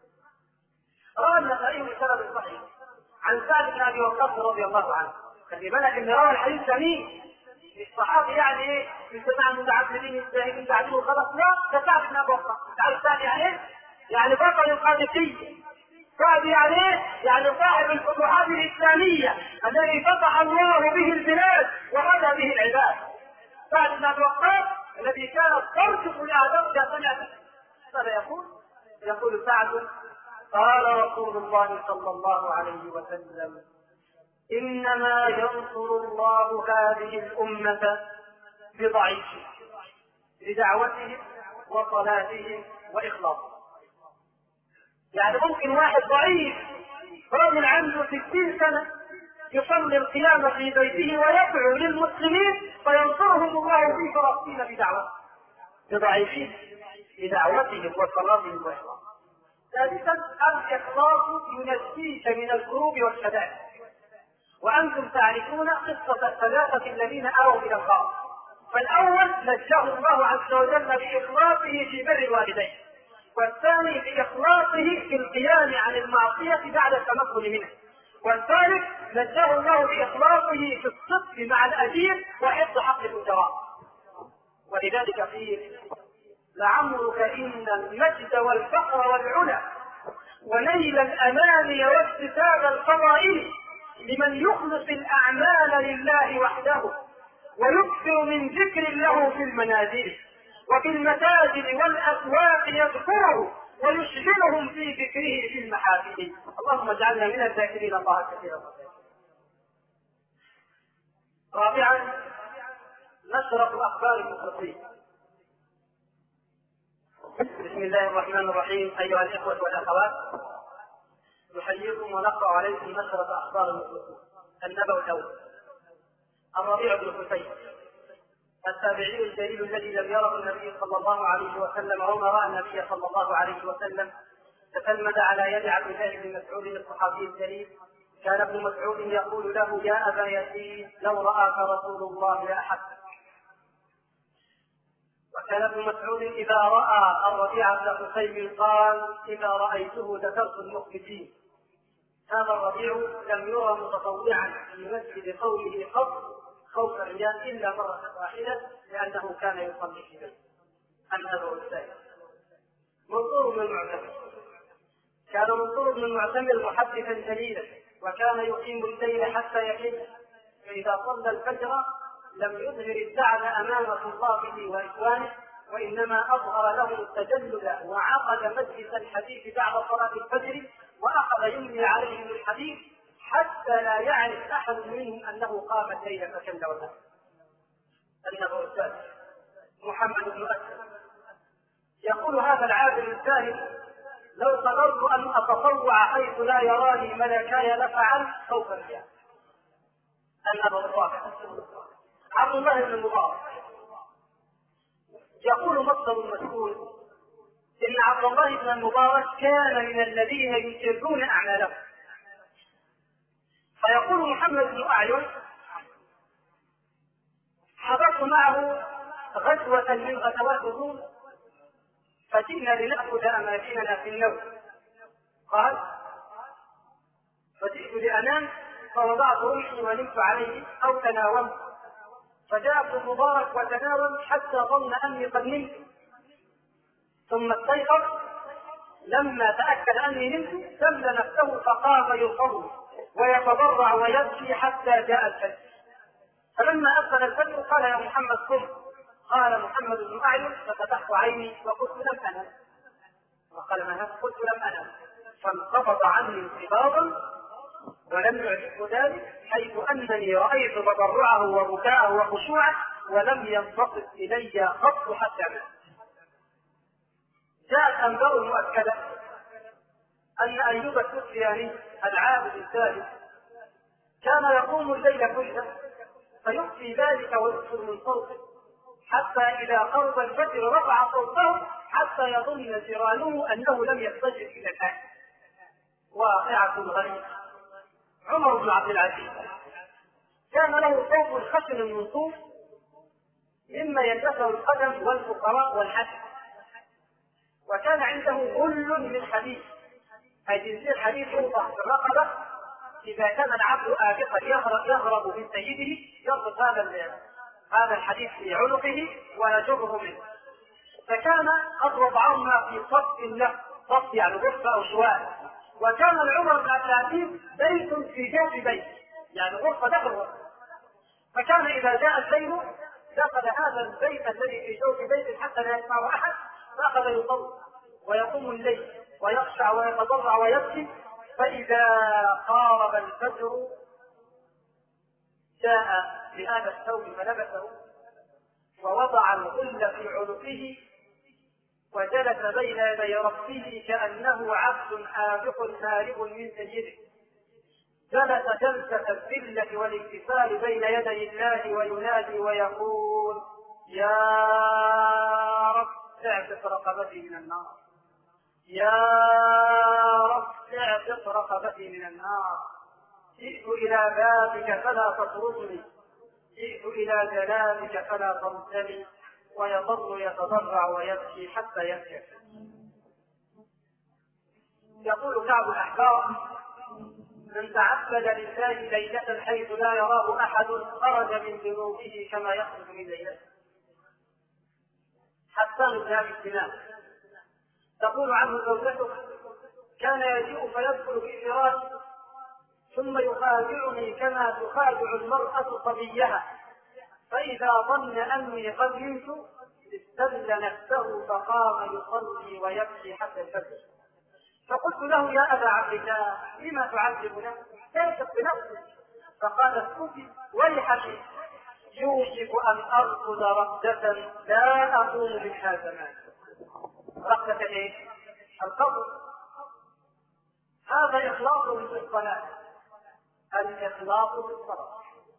روى النسائي بسند صحيح عن سعد بن أبي وقاص رضي الله عنه. خلي بالك إن روى الحديث جميل، الصحابي يعني ايه؟ يسمع المتعبدين الزاهدين بعدين خلاص؟ لا، ده سعد بن ابي وقاص. تعرف سعد يعني ايه؟ يعني بطل القادسية. سعد يعني ايه؟ يعني صاحب الفتوحات الإسلامية الذي فتح الله به البلاد وهدى به العباد. سعد بن ابي وقاص الذي كان ترجف لأعداء سنة. ماذا يقول؟ يقول سعد: قال رسول الله صلى الله عليه وسلم: إنما ينصر الله هذه الأمة بضعيفهم، بدعوتهم وصلاتهم وإخلاصهم. يعني ممكن واحد ضعيف رجل عنده ستين سنة يصلي القيام في بيته ويدعو للمسلمين فينصرهم الله في فلسطين بدعوته، بضعيفهم بدعوتهم وصلاتهم وإخلاصهم. ثالثا: الإخلاص ينجيك من الكروب والشدائد. وأنتم تعرفون قصة الثلاثة الذين آووا إلى الغار. فالأول نجاه الله عز وجل بإخلاصه في بر الوالدين، والثاني بإخلاصه في القيام عن المعصية بعد التمكن منه، والثالث نجاه الله بإخلاصه في الصدق مع الأجير وحفظ حق الأجراء. ولذلك قيل: لعمرك إن المجد والفقر والعلا ونيل الأماني واستتاب الفضائل لمن يخلص الأعمال لله وحده ويكثر من ذكر له في المنازل وفي المساجد والأسواق يذكره ويشغلهم في ذكره في المحافل. اللهم اجعلنا من الذاكرين الله كثيرا. رابعا: نشرة الأخبار المخلصين. بسم الله الرحمن الرحيم. أيها الإخوة والأخوات، نحييكم ونقرأ عليكم نشرة أخبار المخلصين. النبأ الأول: الربيع بن حسين التابعي الجليل الذي لم يره النبي صلى الله عليه وسلم وما رأى النبي صلى الله عليه وسلم، تتلمذ على يد عبد الله بن مسعود الصحابي الجليل. كان ابن مسعود يقول له: يا أبا يزيد، لو رآك رسول الله لأحبك. وكان ابن مسعود إذا رأى الربيع بن حسين قال: إذا رأيته ذكرت المخبتين. هذا الربيع لم يرى متطوعا في مسجد قوله قط خوف الرياء إلا مرة واحدة، لأنه كان يصلي في بيته. النبأ الثاني: منصور بن المعتمر. كان منصور بن المعتمر محدثا جليلا، وكان يقيم الليل حتى يحل، فإذا صلى الفجر لم يظهر الدعم أمام طلابه وإخوانه، وإنما أظهر لهم التجلد وعقد مجلس الحديث بعد صلاة الفجر، وأخذ يملي عليهم الحديث حتى لا يعرف أحد منهم أنه قام الليل فكل ولا. النبأ الثالث: محمد بن أسلم. يقول هذا العابد الزاهد: لو قدرت أن أتطوع حيث لا يراني ملكاي لفعلت خوف الرياء. أن أبا الرافع عبد الله بن المبارك يقول مصدر مسؤول إن عبد الله بن المبارك كان من الذين يسرون أعمالهم. فيقول محمد بن أعين حضرت معه غزوة من غزوات الروم فجئنا لنأخذ أماكننا في النوم. قال فجئت لأنام فوضعت رمحي ونمت عليه أو تناومت، فجاء ابن المبارك وتناوم حتى ظن أني قد نمت، ثم استيقظ لما تأكد أني نمت سل نفسه فقام يصلي ويتضرع ويبكي حتى جاء الفجر. فلما أذن الفجر قال يا محمد قم. قال محمد بن أعين ففتحت عيني وقلت لم أنم. وقال ما هذا؟ قلت لم أنم. فانقبض عني انقباضا ولم يعجبه ذلك، حيث أنني رأيت تضرعه وبكاءه وخشوعه ولم ينبسط إلي خط حتى مات. جاءت أنباء مؤكدة أن أيوب السفياني العابد الثالث كان يقوم الليل كله فيخفي ذلك ويكثر من صوته، حتى إذا قرب الفجر رفع صوته حتى يظن جيرانه أنه لم يستجب إلى الآن. واقعة غريبة. عمر بن عبد العزيز كان له ثوب خشن من صوف مما يلبسه القدم والفقراء والحسن، وكان عنده غل من حديد، أي جنسير حديد يوضع في الرقبة إذا كان العبد آبقا يهرب يهرب من سيده يربط هذا هذا الحديد في عنقه ويجره منه. فكان قد وضعهما في صف له، صف يعني غرفة أو شوال. وكان العمر بن عبد العزيز بيت في جوف بيت، يعني غرفة داخل غرفة. فكان إذا جاء الليل دخل هذا البيت الذي في جوف بيت حتى لا يسمعه أحد، فأخذ يصلي ويقوم الليل ويخشع ويتضرع ويبكي. فإذا قارب الفجر جاء بهذا الثوب فلبسه ووضع الغل في عنقه وجلس بين يدي ربه كأنه عبد آبق هارب من سيده. جلس جلسة الذلة والانكسار بين يدي الله وينادي ويقول يا رب اعتق رقبتي من النار، يا رب اعتق رقبتي من النار. جئت إلى بابك فلا تطردني، جئت إلى جلالك فلا تردني. ويظل يتضرع ويبكي حتى يبكي. يقول كعب الأحبار من تعبد لله ليلة حيث لا يراه أحد خرج من ذنوبه كما يخرج من ليلته. حسان بن أبي سنان تقول عنه زوجته كان يجيء فيدخل في فراشي ثم يخادعني كما تخادع المرأة صبيها، فإذا ظن أني قد نمت استدل نفسه فقام يصلي ويبكي حتى الفجر. فقلت له يا أبا عبد الله لما تعذب نفسك؟ كيف بنفسك؟ فقال اسكتي ويحك، يوشك أن أرقد رقدة لا أقوم منها زمان. رقدة إيه؟ القبر. هذا إخلاص في الصلاة، الإخلاص في الصلاة.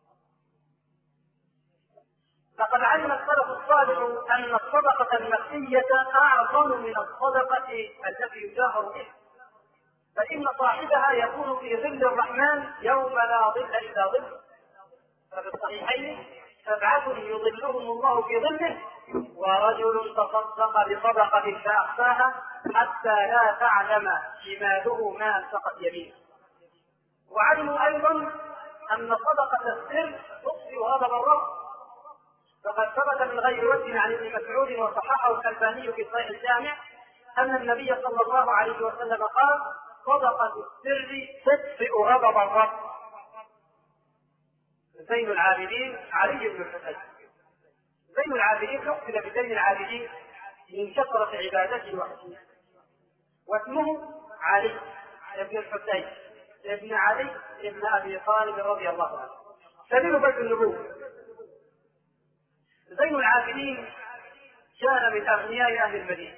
لقد علم السلف الصالح أن الصدقة المخفية أعظم من الصدقة التي يجاهر بها، فإن صاحبها يكون في ظل الرحمن يوم لا ظل إلا ظله. ففي الصحيحين سبعة يظلهم الله في ظله ورجل تصدق بصدقة فأخفاها حتى لا تعلم شماله ما أنفقت يمينه. وعلموا أيضا أن صدقة السر تطفئ غضب الرب، فقد ثبت من غير وجه عن ابن مسعود وصححه الألباني في صحيح الجامع أن النبي صلى الله عليه وسلم قال صدقة السر تطفئ غضب الرب. زين العابدين علي بن الحسين. زين العابدين حكم بزين العابدين من كثرة عبادته وحسنه، واسمه علي بن الحسين ابن علي ابن أبي طالب رضي الله عنه، سبيل بيت النبوة. زين العابدين كان من أغنياء أهل المدينة،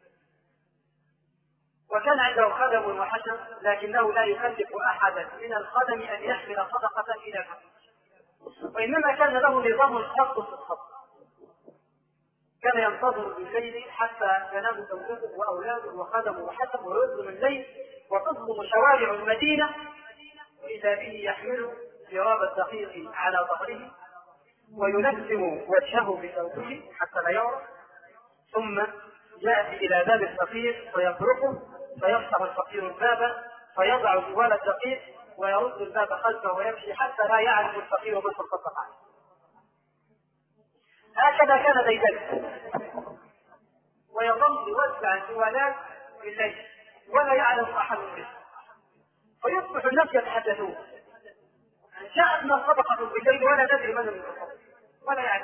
وكان عنده خدم وحشم، لكنه لا يكلف أحدا من الخدم أن يحمل صدقة إلى الحق، وإنما كان له نظام خاص في الخط. كان ينتظر بالليل حتى ينام زوجته وأولاده وخدمه وحسبه ويظلم الليل وتظلم شوارع المدينة، وإذا به يحمله جراب الدقيق على ظهره ويلزم وجهه بثوبه حتى لا يعرف، ثم يأتي إلى باب الفقير فيطرقه فيفتح الفقير الباب فيضع جوال الدقيق ويرد الباب خلفه ويمشي حتى لا يعرف الفقير ما تصدق عنه. هكذا كان ديدن، ويظل يوزع الجوالات بالليل ولا يعلم أحد به، فيصبح الناس يتحدثون جاءتنا صدقة بالليل ولا ندري من المتصدق ولا يعرف.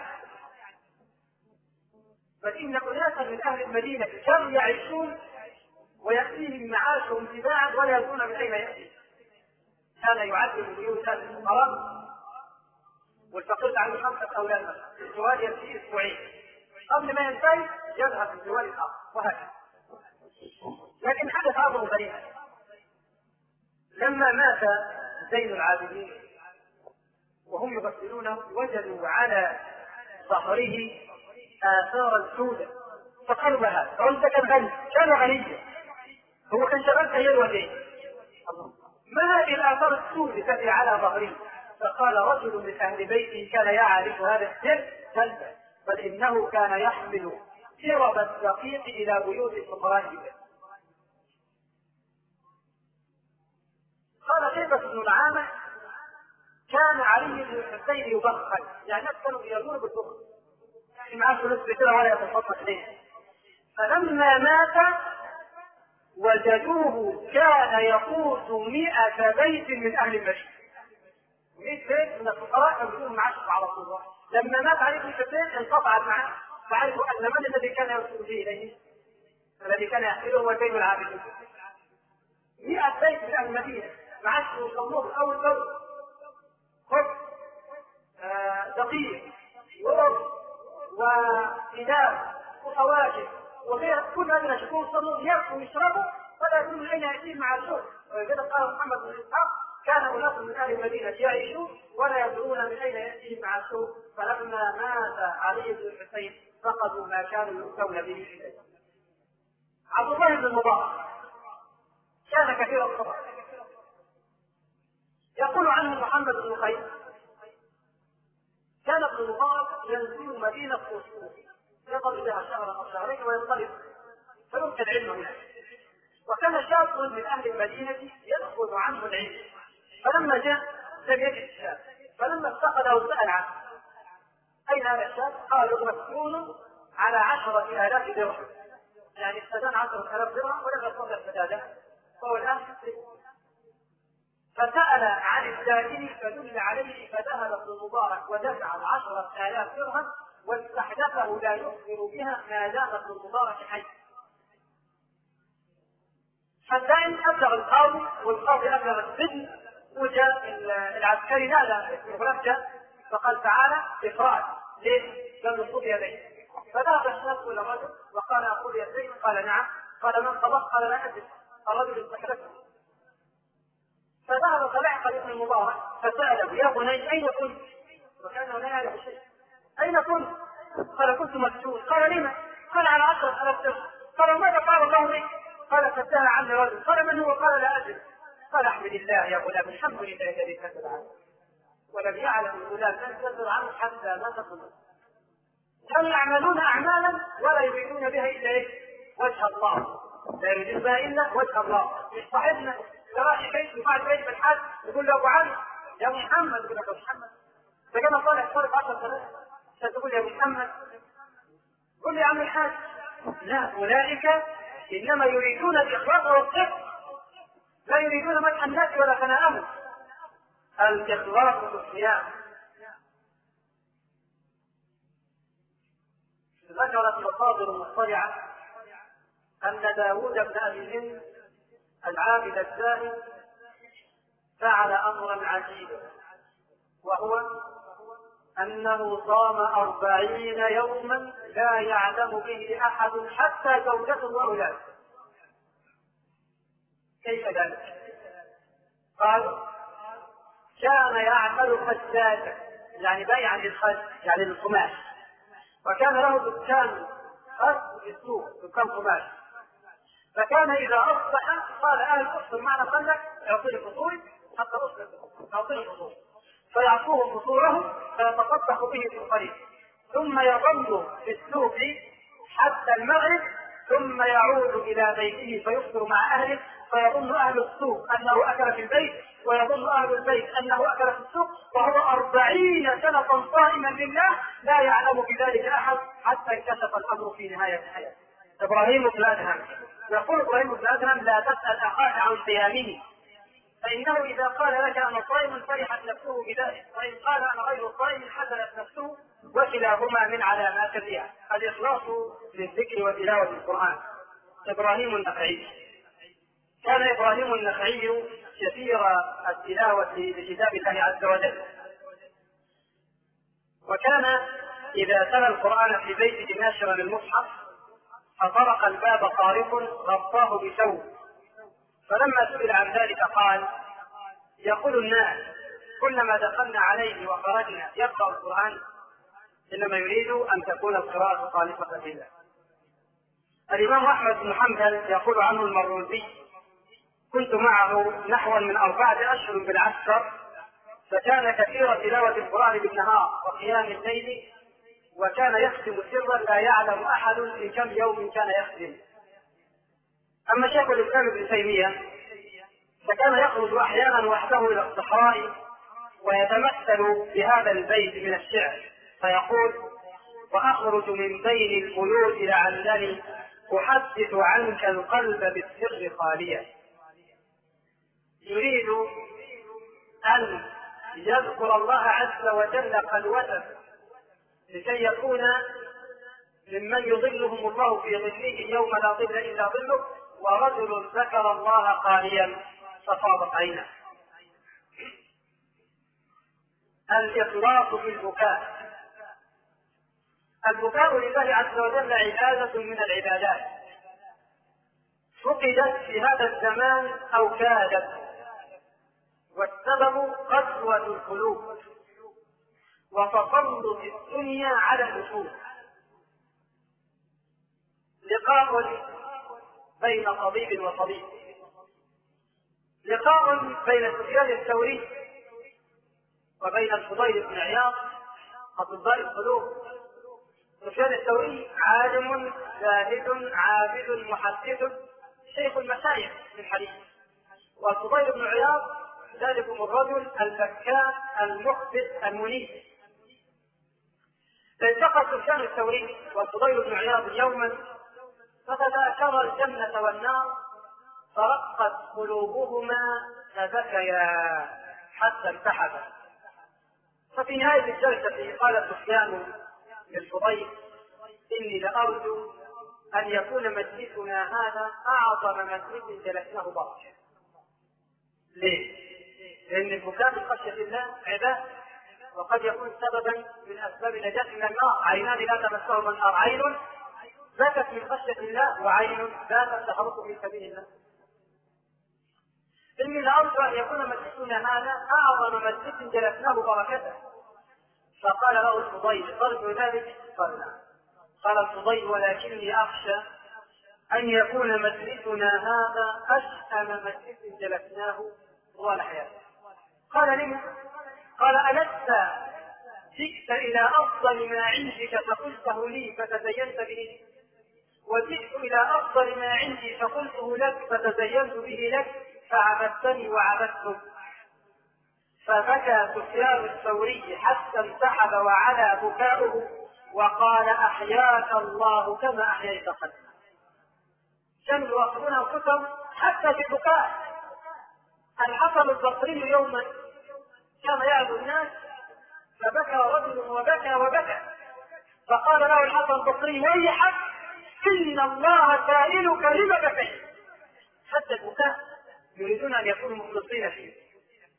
بل إن أناسا من أهل المدينة كانوا يعيشون ويأتيهم معاشهم تباعا ولا يدرون من أين يأتي. كان يعذب بيوت الفقراء والفقير عنده خمسة أولاد، الجوال يأتي أسبوعين قبل ما ينتهي يذهب الجوال الآخر وهكذا. لكن حدث أمر غريب، لما مات زين العابدين وهم يغسلونه وجدوا على ظهره آثارا سوداء، فقالوا ما هذا؟ قالوا ده كان غني، كان غنيا، هو كان شغال خير ودين، ما هذه الآثار السوداء التي على ظهره؟ فقال رجل من أهل بيته كان يعرف هذا السر، بل إنه كان يحمل كرب الدقيق إلى بيوت الفقراء. قال شيبة بن العامة كان علي بن الحسين يبخل، يعني الناس كانوا يرمون بالبخل، يعني معاه فلوس كثيرة ولا يتصدق عليه. فلما مات وجدوه كان يقوت مئة بيت من أهل المدينة، مئة بيت من الفقراء كانوا يكونوا معاه على طول. لما مات علي بن الحسين انقطعت معه، فعرفوا أن من الذي كان يرسل به إليه، الذي كان يحمله هو زين العابدين. مئة بيت من أهل المدينة معاش يوصلوه أول دور خبز دقيق ورز وإناء وحواجب وغير كل هذه الأشياء يوصلوه يأكلوا ويشربوا ولا يكون من أين يأتيهم مع الشرب. ولذلك قال محمد بن إسحاق كان أناس من أهل المدينة يعيشون ولا يدرون من أين يأتيهم مع الشرب، فلما مات علي بن الحسين فقدوا ما كانوا يؤتون به إليه. عبد الله بن المبارك كان كثير الصبر، يقول عنه محمد بن خير كان ابن المبارك ينزل مدينة قصور يقضي بها شهرا أو شهرين وينطلق فيمكن علمه هناك. وكان شاب من أهل المدينة يدخل عنه العلم، فلما جاء لم يجد الشاب، فلما افتقده وسأل عنه أين هذا الشاب؟ قالوا مسكون على عشرة آلاف درهم، يعني استدان عشرة آلاف درهم ولم يستطع السدادة، فهو الآن فسأل عن السائل فدل عليه، فذهب ابن المبارك ودفع عشرة آلاف درهم واستحدثه لا يخبر بها ما دام ابن المبارك حي. حتى إن أبلغ القاضي والقاضي أبلغ السجن، وجاء العسكري نادى اسم الغلام جاء فقال تعالى إفراد ليه؟ لم يصب يديه. فذهب الشاب إلى الرجل وقال أقول يديه؟ قال نعم. قال من طبق؟ قال لا أدري. الرجل استحدثه، فذهب فلحق ابن المبارك فسأله يا بني أين كنت؟ وكان لا يعرف شيء. أين كنت؟ قال كنت مسجون. قال لما؟ قال على عشرة آلاف درهم. قال ماذا قال الله لي؟ قال فتاه عني رجل. قال من هو؟ قال لا أدري. قال احمد الله يا غلام، الحمد لله الذي كتب عنه ولم يعلم الغلام من كتب عنه حتى ما تقبل. كانوا يعملون أعمالا ولا يريدون بها إلا إيه؟ وجه الله، لا يريدون بها إلا وجه الله. مش صاحبنا راح بيت وبعد بيت بالحج يقول له ابو علي يا محمد، يقول له محمد فكان طالع صارف عشرة آلاف عشان تقول يا محمد قل لي يا عم الحاج. لا، اولئك انما يريدون الاخلاص والصدق، لا يريدون مدح الناس ولا ثناءهم. الاخلاص والصيام. ذكرت مصادر مطلعه ان داوود بن ابي هند العابد الزاهد فعل امرا عجيبا، وهو انه صام أربعين يوما لا يعلم به احد حتى زوجته واولاده. كيف ذلك؟ قال كان يعمل حجاجا، يعني بايعا للخز يعني للقماش، وكان له دكان خز في السوق، دكان قماش. فكان إذا أصبح قال أهل أصبح معنا خلك يعطيني فصول حتى أصبح يعطيني فصول، فيعطوه فصولهم فيتصدق به في الطريق، ثم يظل في السوق حتى المغرب، ثم يعود إلى بيته فيفطر مع أهله، فيظن أهل السوق أنه أكل في البيت، ويظن أهل البيت أنه أكل في السوق، وهو أربعين سنة صائما لله لا يعلم بذلك أحد، حتى انكشف الأمر في نهاية حياته. إبراهيم بن أدهم يقول إبراهيم بن أدهم: لا تسأل أخاك عن صيامه، فإنه إذا قال لك أنا صائم فرحت نفسه بذلك، وإن قال أنا غير صائم حزنت نفسه، وكلاهما من علامات الرياء. الإخلاص للذكر وتلاوة القرآن. إبراهيم النخعي كان إبراهيم النخعي كثير التلاوة لكتاب الله عز وجل، وكان إذا تلا القرآن في بيته ناشرا للمصحف فطرق الباب طارق غطاه بثوب، فلما سئل عن ذلك قال: يقول الناس كلما دخلنا عليه وخرجنا يقرأ القرآن، إنما يريد أن تكون القراءة خالصة لله. الإمام أحمد بن حنبل يقول عنه المروزي: كنت معه نحو من أربعة أشهر بالعسكر، فكان كثير تلاوة القرآن بالنهار وقيام الليل، وكان يختم سرا لا يعلم أحد في كم يوم كان يختم. أما شيخ الإسلام ابن تيمية فكان يخرج أحيانا وحده إلى الصحراء ويتمثل بهذا البيت من الشعر، فيقول: وأخرج من بين البيوت لعلني أحدث عنك القلب بالسر خاليا. يريد أن يذكر الله عز وجل خلوته لكي يكون ممن يظلهم الله في ظله يوم لا ظل إلا ظله، ورجل ذكر الله خاليا ففاضت عينه. الإخلاص في البكاء. البكاء لله عز وجل عبادة من العبادات، فقدت في هذا الزمان أو كادت، والسبب قسوة القلوب وتسلط الدنيا على النفوس. لقاء بين طبيب وطبيب، لقاء بين سفيان الثوري وبين الفضيل بن عياض أطباء القلوب. سفيان الثوري عالم زاهد عابد محدث شيخ المشايخ في الحديث، والفضيل بن عياض ذلكم الرجل البكاء المخبت المنيب. فالتقى سفيان الثوري والفضيل بن عياض يوما فتذاكرا الجنة والنار، فرقت قلوبهما فبكيا حتى انسحبا. ففي نهاية الجلسة قال سفيان للفضيل: إني لأرجو أن يكون مجلسنا هذا أعظم مجلس جلسناه بركة. ليه؟ لأن البكاء من خشية الله عبادة، وقد يكون سببا من أسباب النجاة من النار. عينان لا تمسهما النار، عين بكت من خشية الله، وعين باتت تحرق في سبيل الله. إني لأرجو أن يكون مجلسنا هذا أعظم مجلس جلسناه بركته. فقال له الفضيل: ترجو ذلك؟ قال لا. قال الفضيل: ولكني أخشى أن يكون مجلسنا هذا أشأم مجلس جلسناه طوال حياته. قال: لما؟ قال: ألست جئت إلى أفضل ما عندك فقلته لي فتزينت به، وجئت إلى أفضل ما عندي فقلته لك فتزينت به لك، فعبدتني وعبدتك. فبكى سفيان الثوري حتى انسحب وعلى بكاؤه، وقال: أحياك الله كما أحييت قلبي. كانوا يواصلون أنفسهم حتى في البكاء. الحسن البصري يوما كان يعظ الناس فبكى رجل وبكى وبكى، فقال له الحسن البصري: ويحك إن الله سائلك لما بكيت. حتى البكاء يريدون أن يكونوا مخلصين فيه.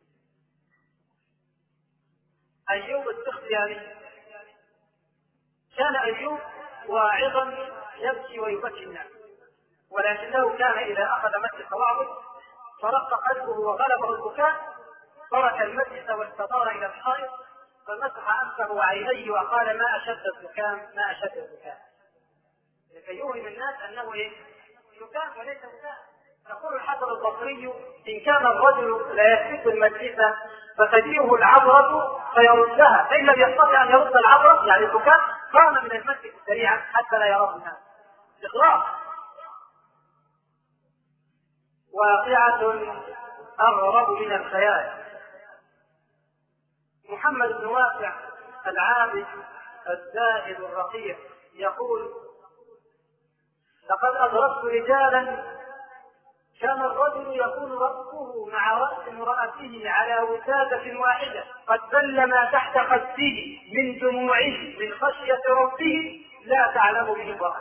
أيوب السختياني كان أيوب واعظا يبكي ويبكي الناس، ولكنه كان إذا أخذ مجلس وعظه فرق قلبه وغلبه البكاء، ترك المجلس واستدار إلى الحائط، فمسح أنفه وعينيه وقال ما أشد الزكام ما أشد الزكام، لكي يوهم الناس أنه إيه؟ زكام وليس زكام. يقول الحسن البصري إن كان الرجل لا يسد المجلس فتجيئه العبرة فيردها، فإن لم يستطع أن يرد العبرة يعني الزكام قام من المسجد سريعا حتى لا يراه الناس. إخلاص. واقعة أغرب من الخيال. محمد بن واسع العابد الزاهد الرقيق يقول لقد أدركت رجالا كان الرجل يكون رأسه مع رأس امرأته على وسادة واحدة قد بل ما تحت خده من دموعه من خشية ربه لا تعلم به امرأة.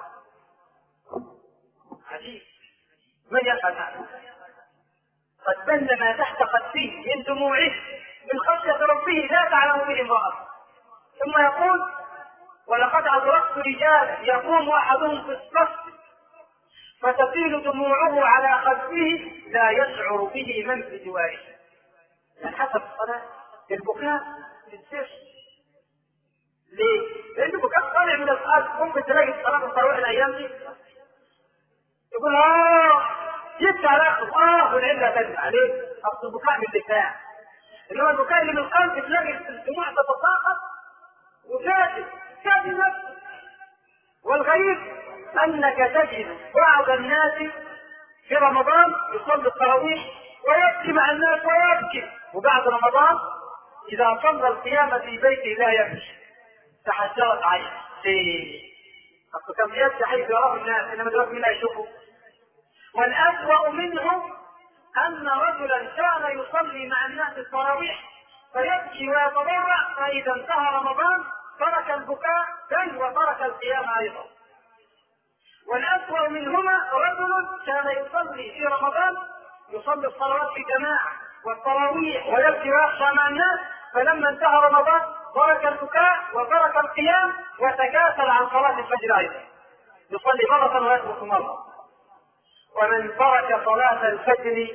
عجيب، من يفعل هذا؟ قد بل ما تحت خده من دموعه من خشية ربه لا تعلم به امرأة. ثم يقول ولقد أدركت رجالا يقوم أحدهم في الصف فتطيل دموعه على خده لا يشعر به من في جواره. يعني حسب الصلاة البكاء في السر. ليه؟ لأن البكاء طالع من القلب. ممكن تلاقي الصلاة التراويح الأيام دي يقول آه يبكي على أخذ آه والعلة تنزل عليه. أصل البكاء من اللسان، إنما البكاء اللي من القلب تلاقي الدموع تتساقط وساكت ساكت نفسه. والغريب أنك تجد بعض الناس في رمضان يصلي التراويح ويبكي مع الناس ويبكي، وبعد رمضان إذا صلى القيامة في بيته لا يبكي. تحجرت عينه. ليه؟ أصل كان يبكي حيث يراه الناس إنما دلوقتي لا يشوفه. والأسوأ منهم أن رجلا كان يصلي مع الناس التراويح فيبكي ويتضرع، فإذا انتهى رمضان ترك البكاء بل وترك القيام أيضا. والأسوأ منهما رجل كان يصلي في رمضان يصلي الصلوات في جماعة والتراويح ويبكي ويخشى مع الناس، فلما انتهى رمضان ترك البكاء وترك القيام وتكاسل عن صلاة الفجر أيضا، يصلي مرة ويترك مرة. ومن ترك صلاة الفجر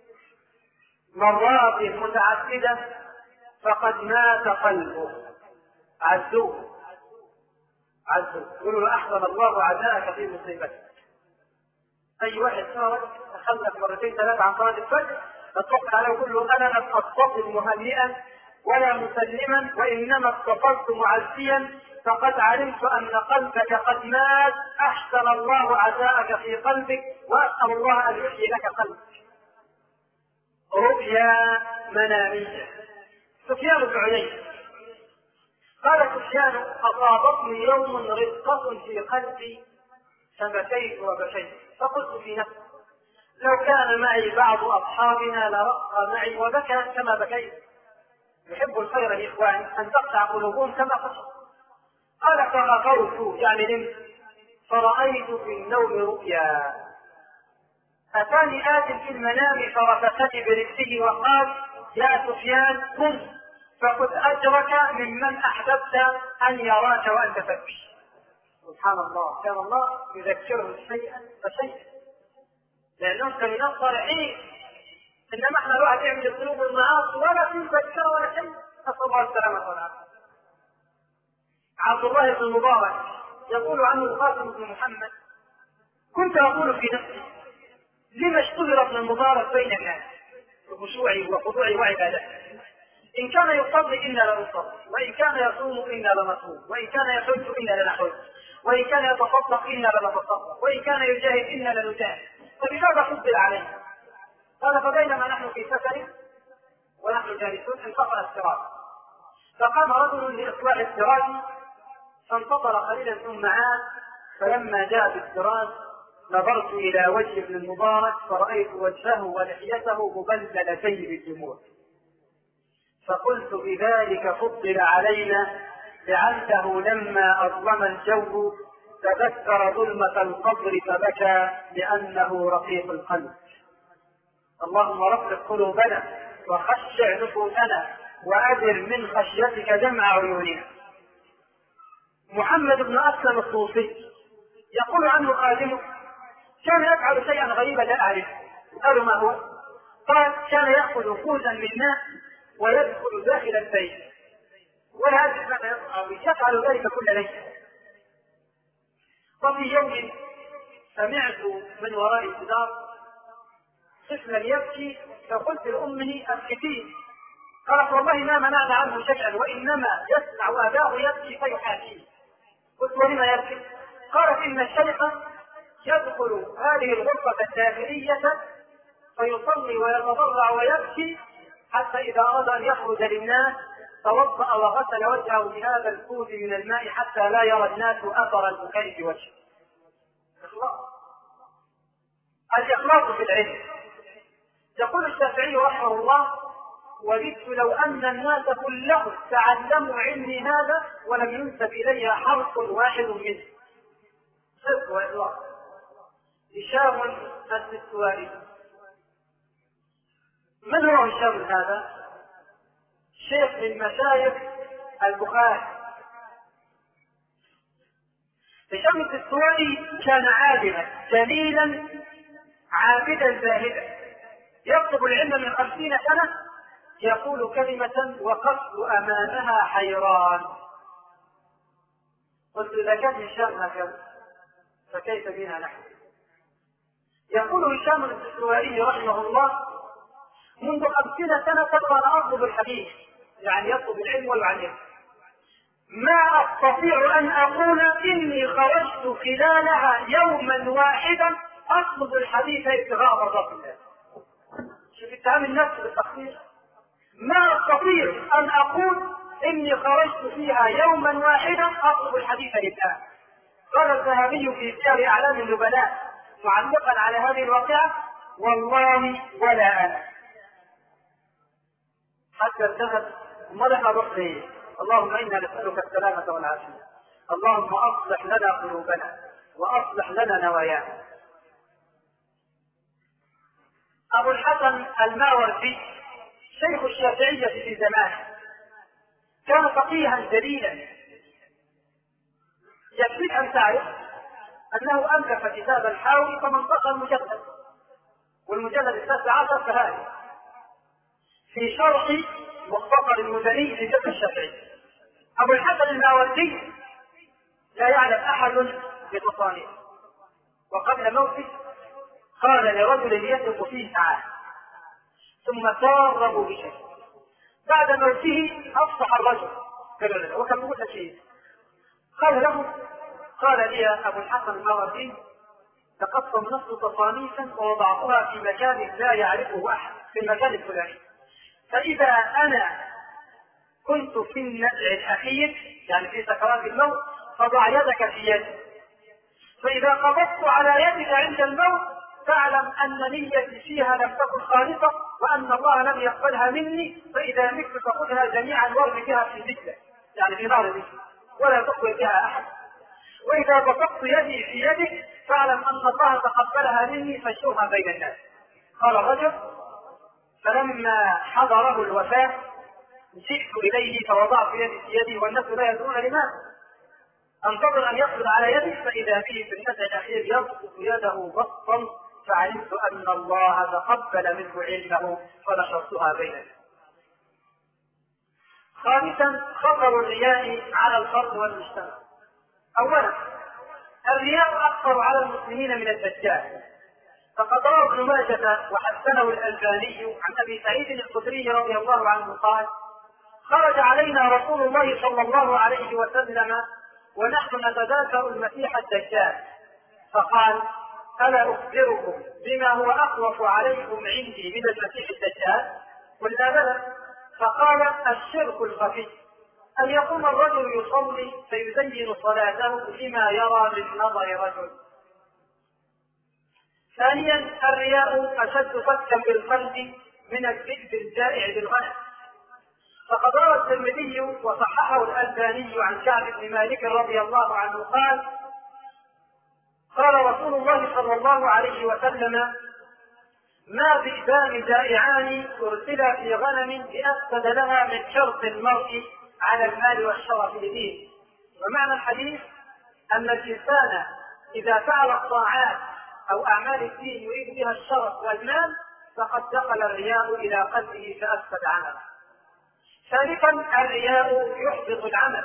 مرات متعددة فقد مات قلبه. عزوه عزوه يقولوا له أحسن الله عزاءك في مصيبتك. أي واحد صار تخلف مرتين ثلاثة عن صلاة الفجر فتوقع عليه يقول له أنا لم أتصل مهنئا ولا مسلما وإنما اتصلت معزيا فقد علمت أن قلبك قد مات. أحسن الله عزاءك في قلبك وأسأل الله أن يحيي لك قلبك. رؤيا منامية. سفيان بن عيينة قال سفيان أصابتني يوم رقة في قلبي فبكيت وبكيت فقلت في نفسي لو كان معي بعض أصحابنا لرق معي وبكى كما بكيت. يحب الخير يا إخواني أن تقطع قلوبهم كما قطع. قال فغفرت يعني نمت فرأيت في النوم رؤيا أتاني آت في المنام فرفتني برجله وقال يا سفيان قم فقد أجرك ممن أحببت أن يراك وأنت تبكي. سبحان الله، كان الله يذكره شيئا فشيئا لأنهم كانوا ناس صالحين. إنما احنا الواحد يعمل الذنوب والمعاصي ولا في ذكر ولا شيء. نسأل الله السلامة والعافية. عبد الله بن المبارك يقول عنه القاسم بن محمد كنت أقول في نفسي لما اشتهر ابن المبارك بين الناس بخشوعه وخضوعه وعبادته. إن كان يصلي إنا لنصلي، وإن كان يصوم إنا لنصوم، وإن كان يحج إنا لنحج، وإن كان يتصدق إنا لنتصدق، وإن كان يجاهد إنا لنجاهد. فبماذا فضل عليه؟ قال فبينما نحن في سفر ونحن جالسون انقطع السراج فقام رجل لإصلاح السراج فانتظر قليلا ثم عاد فلما جاء بالسراج نظرت إلى وجه ابن المبارك فرأيت وجهه ولحيته مبللتين بالدموع فقلت بذلك فضل علينا لعله لما أظلم الجو تذكر ظلمة القبر فبكى لأنه رقيق القلب. اللهم رقق قلوبنا وخشع نفوسنا وأدر من خشيتك دمع عيوننا. محمد بن أسلم الطوسي يقول عنه خادمه كان يفعل شيئا غريبا لا أعرفه. قالوا ما هو؟ قال كان يأخذ كوزا من ماء ويدخل داخل البيت ولا أدري ماذا يصنع، يفعل ذلك كل ليلة. وفي يوم سمعت من وراء الجدار طفلا يبكي، فقلت لأمه أسكتيه. قالت والله ما منعنا عنه شيئا، وإنما يسمع أباه يبكي فيحاكيه. قلت ولما يبكي؟ قالت إن الشيخ يدخل هذه الغرفة الداخلية فيصلي ويتضرع ويبكي حتى إذا أراد أن يخرج للناس توضأ وغسل وجهه بهذا الكوز من الماء حتى لا يرى الناس أثر البكاء في وجهه. الإخلاص في العلم. يقول الشافعي رحمه الله: وددت لو أن الناس كلهم تعلموا علمي هذا ولم ينسب إلي حرف واحد منه. صدق وإخلاص. هشام الدستوائي. من هو هشام هذا؟ شيخ من مشايخ البخاري. هشام الدستوائي كان عالما جليلا عابدا زاهدا، يكتب العلم من خمسين سنة، يقول كلمة وقفت أمامها حيران. قلت إذا كان هشام هكذا فكيف بنا نحن؟ يقول هشام الدستوائي رحمه الله: منذ خمسين سنة وأنا أطلب الحديث، يعني يطلب العلم ويعلمه، ما أستطيع أن أقول إني خرجت خلالها يوما واحدا أطلب الحديث ابتغاء مرضات الله. شوف اتهام النفس بالتقصير. ما أستطيع أن أقول إني خرجت فيها يوما واحدا أطلب الحديث لله. قال الذهبي في سير أعلام النبلاء معلقا على هذه الواقعة: والله ولا أنا. حتى الذهب ملح رحمه: اللهم إنا نسألك السلامة والعافية، اللهم أصلح لنا قلوبنا وأصلح لنا نوايانا. أبو الحسن الماوردي شيخ الشافعية في زمانه كان فقيها جليلا. يكفيك أن تعرف أنه ألف كتابا حاوي ثمانية عشر مجلد، والمجلد التاسع عشر فهذه في شرح مختصر المدني لفقه الشافعي. أبو الحسن الماوردي لا يعلم أحد بتصانيفه، وقبل موته قال لرجل يثق فيه تعالى ثم ساره بشيء. بعد موته أفصح الرجل وكان يقول شيء، قال له: قال لي أبو الحسن الماوردي: لقد صنفت تصانيفا ووضعتها في مكان لا يعرفه أحد، في المكان الفلاني، فإذا أنا كنت في النزع الأخير يعني في سكرات الموت فضع يدك في يدي، فإذا قبضت على يدك عند الموت فاعلم أن نيتي فيها لم تكن خالصة وأن الله لم يقبلها مني، فإذا مت فخذها جميعا وارمي بها في ذكرك يعني في نار ذكرك ولا تقبل بها أحد، وإذا بسطت يدي في يدك فاعلم أن الله تقبلها مني فانشرها بين الناس. قال الرجل: فلما حضره الوفاة جئت إليه فوضعت يدي في يدي والناس لا يدرون لماذا، انتظر أن يقبض على يدي فإذا به في النزع الأخير يبسط يده بسطا، فعلمت أن الله تقبل منه علمه فنشرتها بيننا. خامسا: خطر الرياء على الفرد والمجتمع. أولا، الرياء أخطر على المسلمين من الدجال، فقد روى ابن ماجه وحسنه الألباني عن أبي سعيد الخدري رضي الله عنه قال: خرج علينا رسول الله صلى الله عليه وسلم ونحن نتذاكر المسيح الدجال، فقال: ألا أخبركم بما هو أخوف عليكم عندي من المسيح الدجال؟ قلنا بلى. فقال: الشرك الخفي، أن يقوم الرجل يصلي فيزين صلاته بما يرى من نظر رجل. ثانيا، الرياء أشد فتكا بالقلب من الذئب الجائع بالغنم، فقد روى الترمذي وصححه الألباني عن كعب بن مالك رضي الله عنه قال: قال رسول الله صلى الله عليه وسلم: ما ذئبان جائعان أرسلا في غنم بأفسد لها من حرص المرء على المال والشرف لدينه. ومعنى الحديث أن الإنسان إذا فعل الطاعات أو أعمال الدين يريد بها الشرف والمال فقد دخل الرياء إلى قلبه فأفسد عمله. ثالثا الرياء يحبط العمل.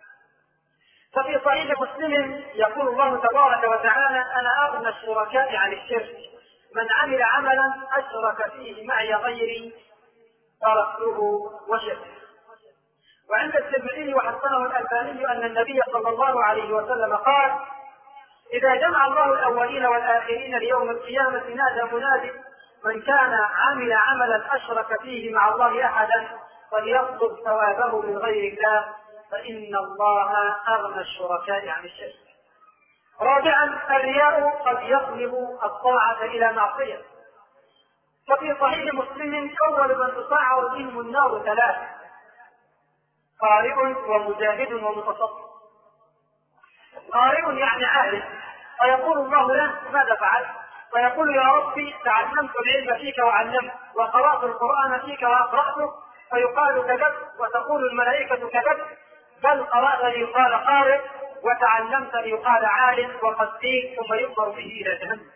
ففي صحيح مسلم يقول الله تبارك وتعالى: انا اغنى الشركاء عن الشرك، من عمل عملا اشرك فيه معي غيري تركته وشركه. وعند الترمذي وحسنه الألباني أن النبي صلى الله عليه وسلم قال: إذا جمع الله الأولين والآخرين ليوم القيامة نادى منادي: من كان عمل عملا أشرك فيه مع الله أحدا فليطلب ثوابه من غير الله فإن الله أغنى الشركاء عن الشرك. رابعا الرياء قد يقلب الطاعة إلى معصية. ففي صحيح مسلم: أول من تصعر بهم النار ثلاثة: قارئ ومجاهد ومتصدق. قارئ يعني عالم، فيقول الله له: ماذا فعلت؟ فيقول: يا ربي تعلمت العلم فيك وعلمت، وقرأت القرآن فيك وأقرأته. فيقال: كذبت، وتقول الملائكة: كذبت، بل قرأت ليقال قارئ، وتعلمت ليقال عالم، وقد قيل، ثم يؤمر به إلى جهنم.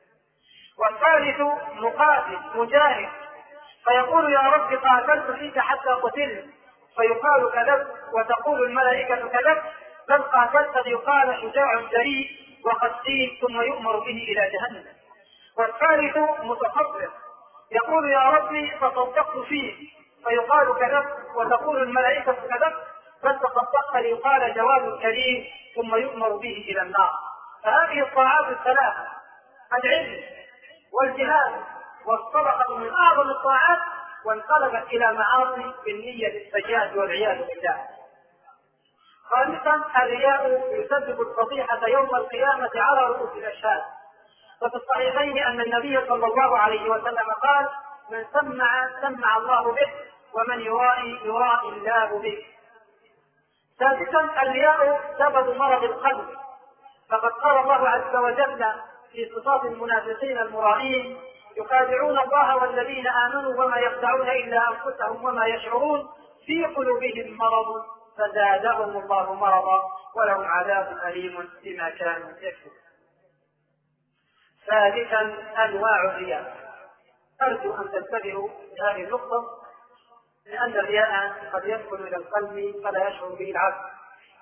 والثالث مقاتل مجاهد، فيقول: يا رب قاتلت فيك حتى قتلت، فيقال: كذبت، وتقول الملائكة: كذبت، بل قاتلت ليقال شجاع جريء، وقد قيل، ثم يؤمر به إلى جهنم. والثالث متصدق، يقول: يا ربي تصدقت فيه، فيقال: كذبت، وتقول الملائكة: كذبت، بل تصدقت ليقال جواد كريم، ثم يؤمر به إلى النار. فهذه الطاعات الثلاثة: العلم والجهاد والصدقة من أعظم الطاعات، وانقلبت إلى معاصي بالنية السيئة والعياذ بالله. خامسا الرياء يسبب الفضيحة يوم القيامة على رؤوس الأشهاد. وفي الصحيحين أن النبي صلى الله عليه وسلم قال: من سمع سمع الله به، ومن يرائي يرائي الله به. سادسا الرياء سبب مرض القلب. فقد قال الله عز وجل في صفات المنافقين المرائين: يخادعون الله والذين آمنوا وما يخدعون إلا أنفسهم وما يشعرون، في قلوبهم مرض فزادهم الله مرضا ولهم عذاب أليم بما كانوا يكفرون. ثالثا أنواع الرياء. أرجو أن تنتبهوا لهذه النقطة، لأن الرياء قد يدخل إلى القلب فلا يشعر به العبد.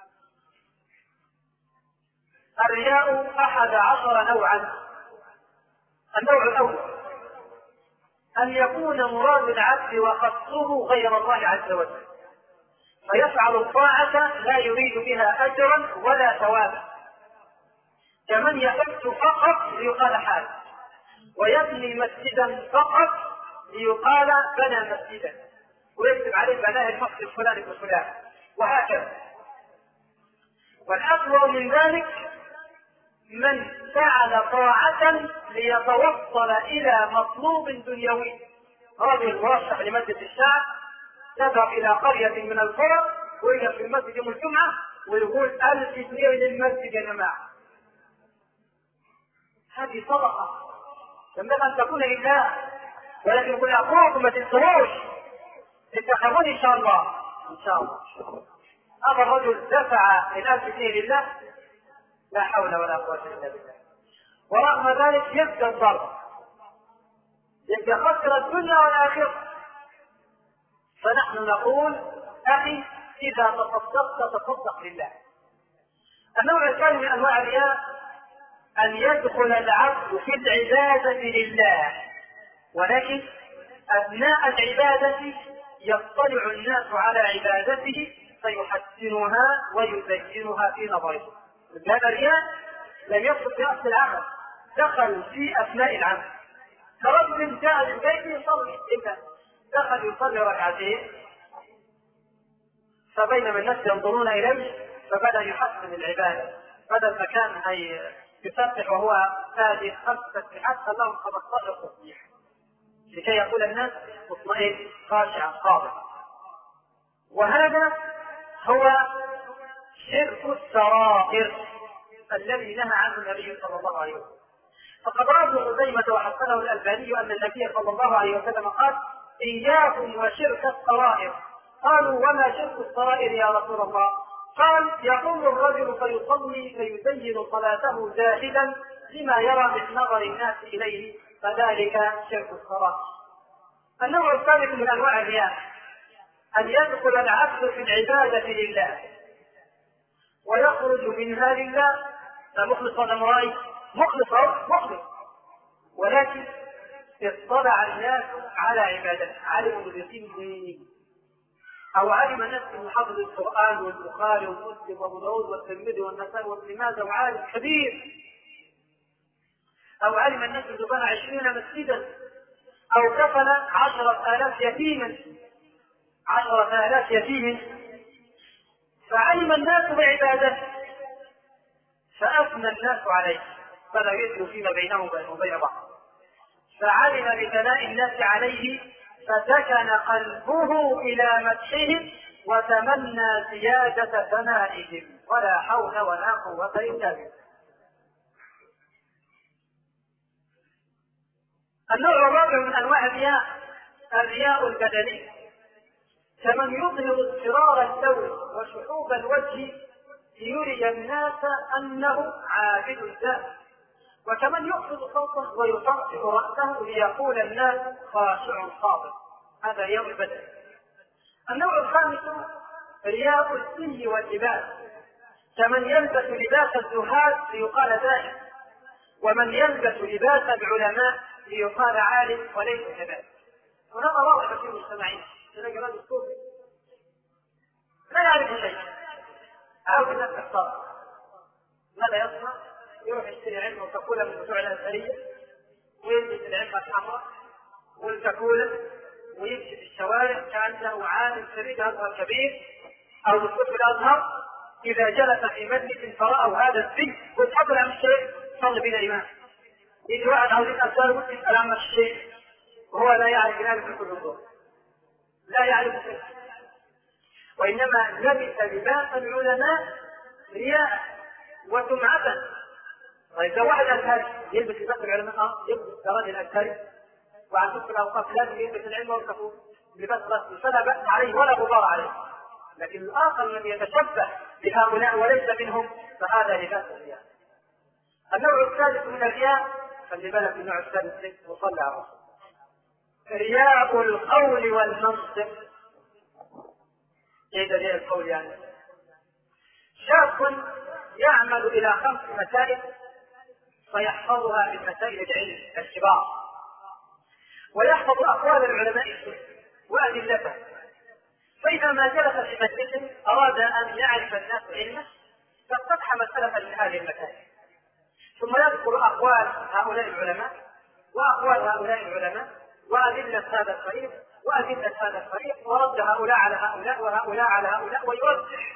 الرياء أحد عشر نوعا. النوع الأول أن يكون مراد العبد وقصده غير الله عز وجل، فيفعل الطاعة لا يريد بها أجرا ولا ثوابا، كمن يحج فقط ليقال حاج، ويبني مسجدا فقط ليقال بنى مسجدا، ويكتب عليه بناه المسجد الفلاني والفلاني، وهكذا. والأكبر من ذلك من فعل طاعة ليتوصل إلى مطلوب دنيوي. رجل مرشح لمجلس الشعب يذهب إلى قرية من القرى ويجلس في المسجد يوم الجمعة ويقول: ألف جنيه للمسجد يا جماعة. هذه صدقة ينبغي أن تكون لله، ولكن يقول: أخوكم ما تنسوش، اتخذوني إن شاء الله. إن شاء الله هذا الرجل دفع الألف جنيه لله، لا حول ولا قوة إلا بالله، ورغم ذلك يبدأ الضرب، يبدأ خسر الدنيا والآخرة. فنحن نقول: أخي إذا تصدقت تصدق لله. النوع الثاني من أنواع الرياء أن يدخل العبد في العبادة لله، ولكن أثناء العبادة يطلع الناس على عبادته فيحسنها ويزينها في نظره. هذا الرياء لم يدخل في أصل العمل، دخل في أثناء العمل. كرجل جاء للبيت يصلي، إذا دخل يصلي ركعتين، فبينما الناس ينظرون إليه فبدأ يحسن العبادة، بدل ما كان يسبح وهو ساجد خمس تسبيحات خلاهم خمسة عشر تسبيح، لكي يقول الناس مطمئن خاشعا خاضعا. وهذا هو شرك السرائر الذي نهى عنه النبي صلى الله عليه وسلم. فقد روى ابن خزيمة وحسنه الألباني أن النبي صلى الله عليه وسلم قال: إياكم وشرك السرائر. قالوا: وما شرك السرائر يا رسول الله؟ قال: يقوم الرجل فيصلي فيزين صلاته زاهدا لما يرى من نظر الناس إليه، فذلك شرك السرائر. النوع الثالث من أنواع الرياء أن يدخل العبد في العبادة لله ويخرج منها لله، فمخلص ولا مرائي؟ مخلص أو مخلص، ولكن اطلع الناس على عبادته، علموا باليقين دين، أو علم الناس من حفظ القرآن والبخاري ومسلم وأبو داود والترمذي والنسائي وابن ماجه وعالم كبير، أو علم الناس أنه بنى عشرين مسجدا، أو كفل عشرة آلاف يتيما عشرة آلاف يتيم، فعلم الناس بعبادته فأثنى الناس عليه فلا يدل فيما بينهم وبين بعض، فعلم بثناء الناس عليه فسكن قلبه إلى مدحهم وتمنى زيادة ثنائهم، ولا حول ولا قوة إلا بالله. النوع الرابع من أنواع الرياء الرياء البدني، كمن يظهر اضطرار اللون وشحوب الوجه ليري الناس أنه عابد ذات، وكمن يخفض صوته ويطرح رأسه ليقول الناس خاشع خاضع، هذا رياء البدن. النوع الخامس رياء السن واللباس، كمن يلبس لباس الزهاد ليقال ذلك، ومن يلبس لباس العلماء ليقال عالم وليس كذلك. وهذا واضح في المجتمعين، تلاقي رجل صوفي لا يعرف شيء، عاوز الناس تختار ماذا يصنع؟ يروح يشتري علم وكاكولا من بتوع الازهريه ويلبس العلم الحمراء والكاكولا ويمشي في الشوارع كانه عالم خريج ازهر كبير او دكتور في الازهر. اذا جلس في مجلس فراوا هذا الزي وتحضر عن الشيء صلي بنا امام، يجي واحد عاوز يسال سؤال ويسال عن الشيء وهو لا يعرف ذلك في كل الظهور، لا يعرف شيء، وإنما لبس لباس العلماء رياء وسمعة. طيب لو واحد أزهري يلبس لباس العلماء اه يلبس كراجل أزهري وعن تلك الأوقات لازم يلبس العلم والكفور لباس رسمي فلا بأس عليه ولا غبار عليه، لكن الآخر الذي يتشبه بهؤلاء وليس منهم فهذا لباس الرياء. النوع الثالث من الرياء، خلي بالك النوع الثالث وصلى على الرسول، رياء القول والمنطق. ايه دليل القول يعني؟ شاب يعمل الى خمس مسائل فيحفظها من مسائل العلم الكبار، ويحفظ اقوال العلماء وادلته، فاذا ما جلس في مجلس اراد ان يعرف الناس علمه فافتتح مساله من هذه المسائل، ثم يذكر اقوال هؤلاء العلماء واقوال هؤلاء العلماء وادله هذا الفريق وأدلة هذا الفريق ورد هؤلاء على هؤلاء وهؤلاء على هؤلاء ويوزع،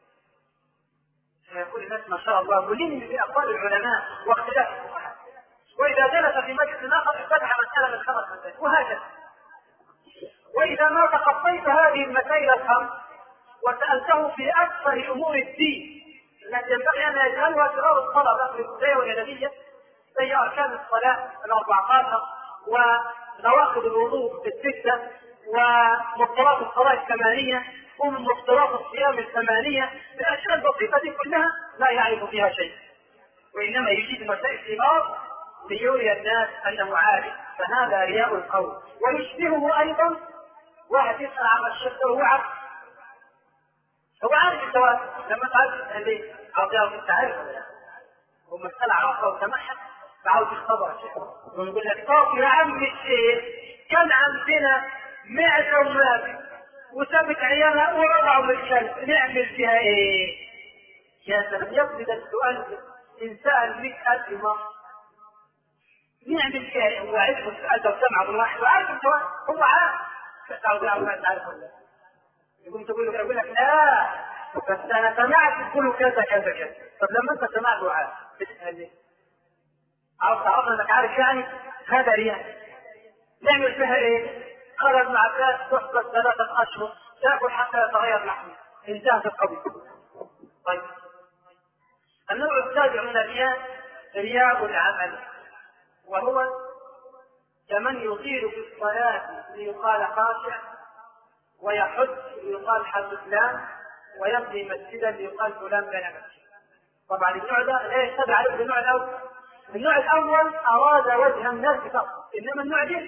فيقول الناس ما شاء الله ملم بأقوال العلماء واختلاف الفقهاء، وإذا جلس في مجلس آخر افتتح مسألة من خمس مسائل وهكذا. وإذا ما تخطيت هذه المسائل الخمس وسألته في أكثر أمور الدين التي ينبغي أن يجهلها شرار الطلبة في البداية والأدبية زي أركان الصلاة الأربعة عشر ونواقض الوضوء الستة ومفترضات الصلاة الثمانية ومفترضات الصيام الثمانية، الأشياء البسيطة دي كلها لا يعرف فيها شيء، وإنما يجيد مسائل كبار ليري الناس أنه عارف، فهذا رياء القول. ويشبهه أيضا واحد يسأل عن الشرك وهو عارف، هو عارف الجواب لما تعرف ليه عطيه في التعريف ومسألة عرفها وسمعها فعاوز يختبر الشيء ونقول لك طاف يا عم الشيخ كان عندنا معدة ومابي وسابت عيالها ورضعوا بالكلب نعمل فيها ايه؟ يا سلام يقضي السؤال ان سأل مئة ألف مرة نعمل فيها ايه؟ هو عارف السؤال ده وسمع بالواحد وعارف السؤال هو عارف فتعود له ما تعرف ولا يقوم تقول له يقول لك لا بس انا سمعت تقول كذا كذا كذا. طب لما انت سمعت وعارف بتسأل ليه؟ عاوز تعرف انك عارف يعني هذا رياء. نعمل فيها ايه؟ خرج مع الناس تحبس ثلاثة اشهر تاكل حتى يتغير لحمه انتهت القضية. طيب النوع السابع من الرياء رياء العمل، وهو كمن يطيل في الصلاة ليقال خاشع ويحج ليقال حج فلان ويبني مسجدا ليقال فلان بنى مسجد. طبعا النوع ده لا يشتبه عليه بالنوع الاول. النوع الاول اراد وجه الناس فقط، انما النوع ده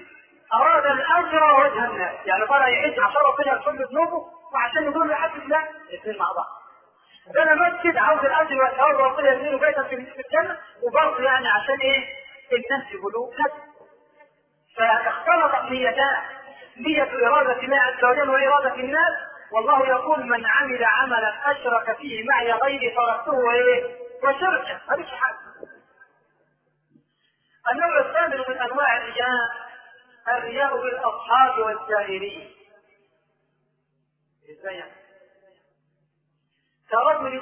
أراد الأجر ووجه الناس، يعني طلع يعيش عشان ربنا يغفر له ذنوبه وعشان يقول له حد لا الاثنين مع بعض. ده انا مسجد عاوز الاجر والثواب وربنا يزيله بيتا في الجنه، وبرضه يعني عشان ايه؟ الناس يقولوا لا. فاختلطت نيتان، نية إرادة الله عز وجل وإرادة الناس. والله يقول من عمل عملا أشرك فيه معي غيري تركته وإيه؟ وشركه، مفيش حاجة. النوع الثامن من أنواع الرياء الرياء بالأصحاب والجاهلين. إزاي؟ كرجل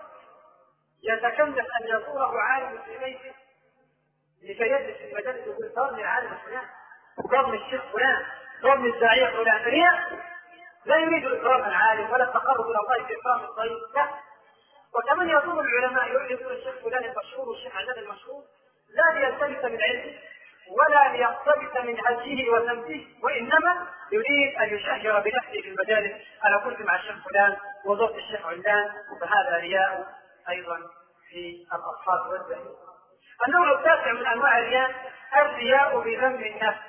يتكلف أن يزوره عالم في بيته لكي يجلس في المجالس ويقول ضرني العالم فلان وضرني الشيخ فلان ضرني الداعية فلان. رياء لا يريد إكرام العالم ولا التقرب إلى الله في إكرام الضيف، لا. وكمان يزور العلماء يقول الشيخ فلان المشهور والشيخ علان المشهور، لا ليلتمس من علمه ولا ليقتبس من هديه وسمته، وإنما يريد أن يشهر بنفسه في المجالس. أنا كنت مع الشيخ فلان وزرت الشيخ علان، فهذا رياء أيضا في الأصحاب والجاهلين. النوع التاسع من أنواع الرياء الرياء بذم النفس.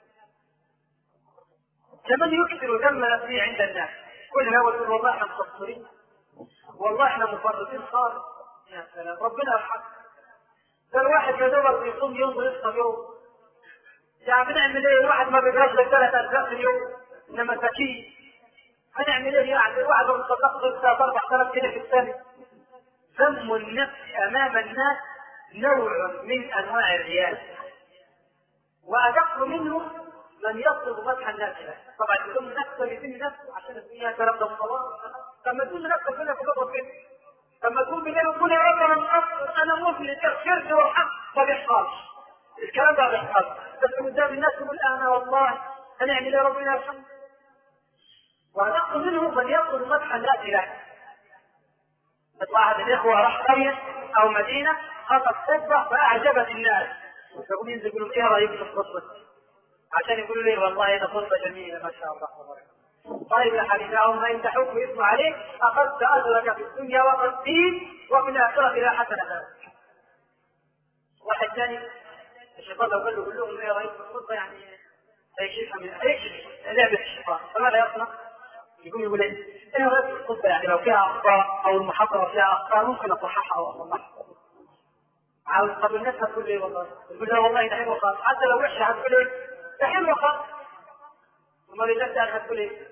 كمن يكثر ذم نفسه عند الناس، كلنا يقول والله احنا مقصرين، والله احنا مفرطين خالص. يا سلام، ربنا يرحمك. ده الواحد يدور يصوم يوم ويفطر يوم، يعني بنعمل ايه؟ الواحد ما بيقدرش لك ثلاث اجزاء في اليوم، انما مساكين هنعمل ايه؟ يعني الواحد ما بيصدقش ثلاث اربع آلاف جنيه في السنه. ذم النفس امام الناس نوع من انواع الرياء، وادق منه من يطلب مدح الناس له. طبعا يقوم نفسه يذم نفسه عشان الدنيا كلام ده صواب. لما تقول نفسك كده تقول كده، لما تقول بالليل وتقول يا رب انا مقصر انا مفلس اغفرت وارحمت، ما بيحصلش الكلام ده، ما بيحصلش. بس قدام الناس يقول انا والله هنعمل يا ربنا يرحمنا. وادق منه من يطلب مدح الناس له. واحد الاخوه راح قريه او مدينه خطب خطبه فاعجبت الناس، يقول ينزل يقولوا ايه رايك في الخطبه؟ عشان يقولوا لي والله هذا خطبه جميله ما شاء الله تبارك. طيب يا حبيبي ما يمدحوك ويسمع عليك اخذت اجرك في الدنيا وفي الدين وفي الاخره الى حسنه. واحد ثاني الشيطان لو قال له قول لهم ايه رايك في الخطبه يعني هيكشفها من هيكشف لعبه الشيطان، فماذا يصنع؟ يقوم يقول ايه؟ ايه رايك في الخطبه يعني لو فيها اخطاء او المحاضره فيها اخطاء ممكن اصححها او اصلحها. عاوز قبل الناس هتقول ايه والله؟ تقول له والله ده حلو خالص، حتى لو وحشه هتقول ايه؟ ده حلو خالص. امال الناس هتقول ايه؟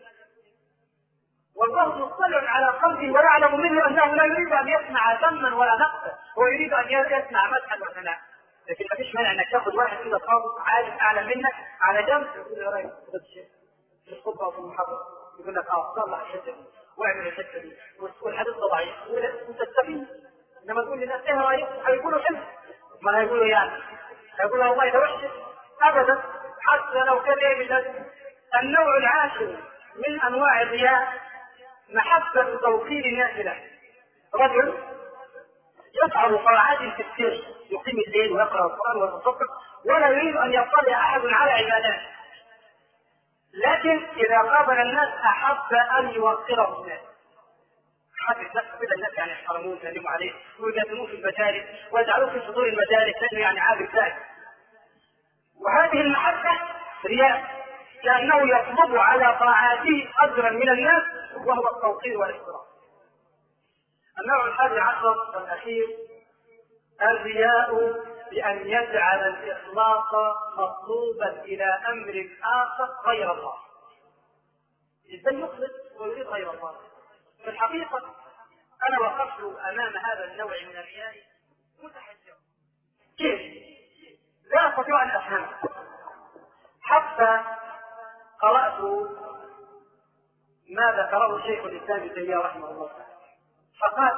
والله مطلع على قلبه ويعلم منه انه لا يريد ان يسمع ذما ولا نقصا، هو يريد ان يسمع مدحا وثناء. لكن ما فيش مانع انك تاخذ واحد كده خالص عالم اعلى منك على جنب يقول له رايك في الخطبه وفي المحاضره، يقول لك اه صلح الحته دي واعمل الحته دي والحديث ضعيف وتستفيد. انما تقول للناس ايه رايك؟ هيقولوا حلو، ما هيقولوا يعني هيقولوا والله ده وحش ابدا، حتى لو كان ايه بالله. النوع العاشر من انواع الرياء محبه توقير الناس له. رجل يفعل طاعات في السر، يقيم الليل ويقرا القران ويتصدق ولا يريد ان يطلع احد على عباداته، لكن اذا قابل الناس احب ان يوقره الناس. حتى الناس كده الناس يعني يحترموه ويسلموا عليه ويقدموه في المجالس ويجعلوه في صدور المجالس لانه يعني عابد ذلك. وهذه المحبه رياء، لانه يطلب على طاعاته اجرا من الناس وهو التوقير والاحترام. النوع الحادي عشر والاخير الرياء بان يجعل الاخلاص مطلوبا الى امر اخر غير الله. ازاي يخلص ويريد غير الله؟ في الحقيقه انا وقفت امام هذا النوع من الرياء متحجرا. كيف؟ لا استطيع ان افهمه حتى قرات ما ذكره شيخ الاسلام ابن تيميه رحمه الله تعالى، فقال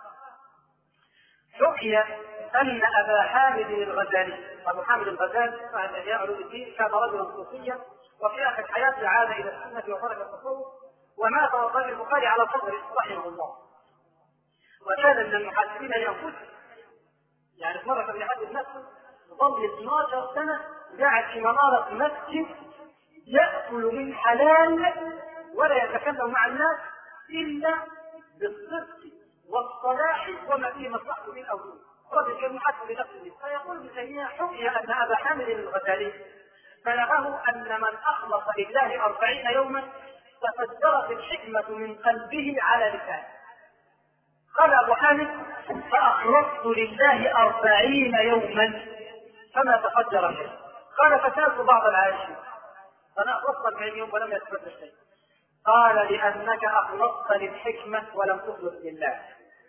حكي ان ابا حامد الغزالي، ابو حامد الغزالي صاحب احياء علوم الدين، كان رجلا صوفيا وفي اخر حياته عاد الى السنه وترك التصوف ومات وقال البخاري على صدره رحمه الله. وكان من المحاسبين لانفسهم، يعني في مره كان يحدث نفسه ظل اثناشر سنه قاعد في مناره مسجد ياكل من حلال ولا يتكلم مع الناس الا بالصدق والصلاح وما فيه مصلحه من اولاد. رجل كان محاسب لنفسه. فيقول ابن تيميه حكي ان ابا حامد الغزالي بلغه أن من أخلص لله أربعين يوما تفجرت الحكمة من قلبه على لسانه. قال أبو حامد: فأخلصت لله أربعين يوما فما تفجر شيء. قال: فسألت بعض العائشين: فأنا أخلصت أربعين يوم ولم يتفجر شيء. قال: لأنك أخلصت للحكمة ولم تخلص لله.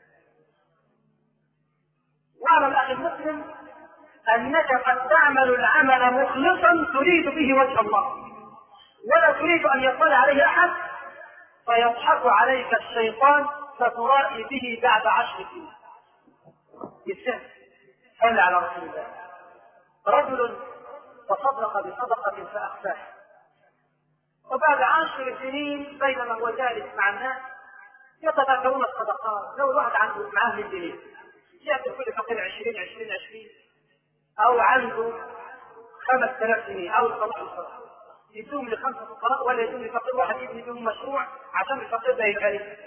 واعلم أخي المسلم أنك قد تعمل العمل مخلصا تريد به وجه الله، ولا تريد أن يطلع عليه أحد، فيضحك عليك الشيطان فترائي به بعد عشر سنين. بالسهل. صلى على رسول الله. رجل تصدق بصدقة فأخفاها، وبعد عشر سنين بينما هو جالس مع الناس يتذاكرون الصدقات، لو الواحد عنده معاه من جنيه يأتي كل فقير عشرين عشرين عشرين، أو عنده خمس آلاف جنيه أو صلاح الصلاح، يدوم لخمسة فقراء ولا يدوم لفقير واحد يبني بهم مشروع عشان الفقير ده يتغني.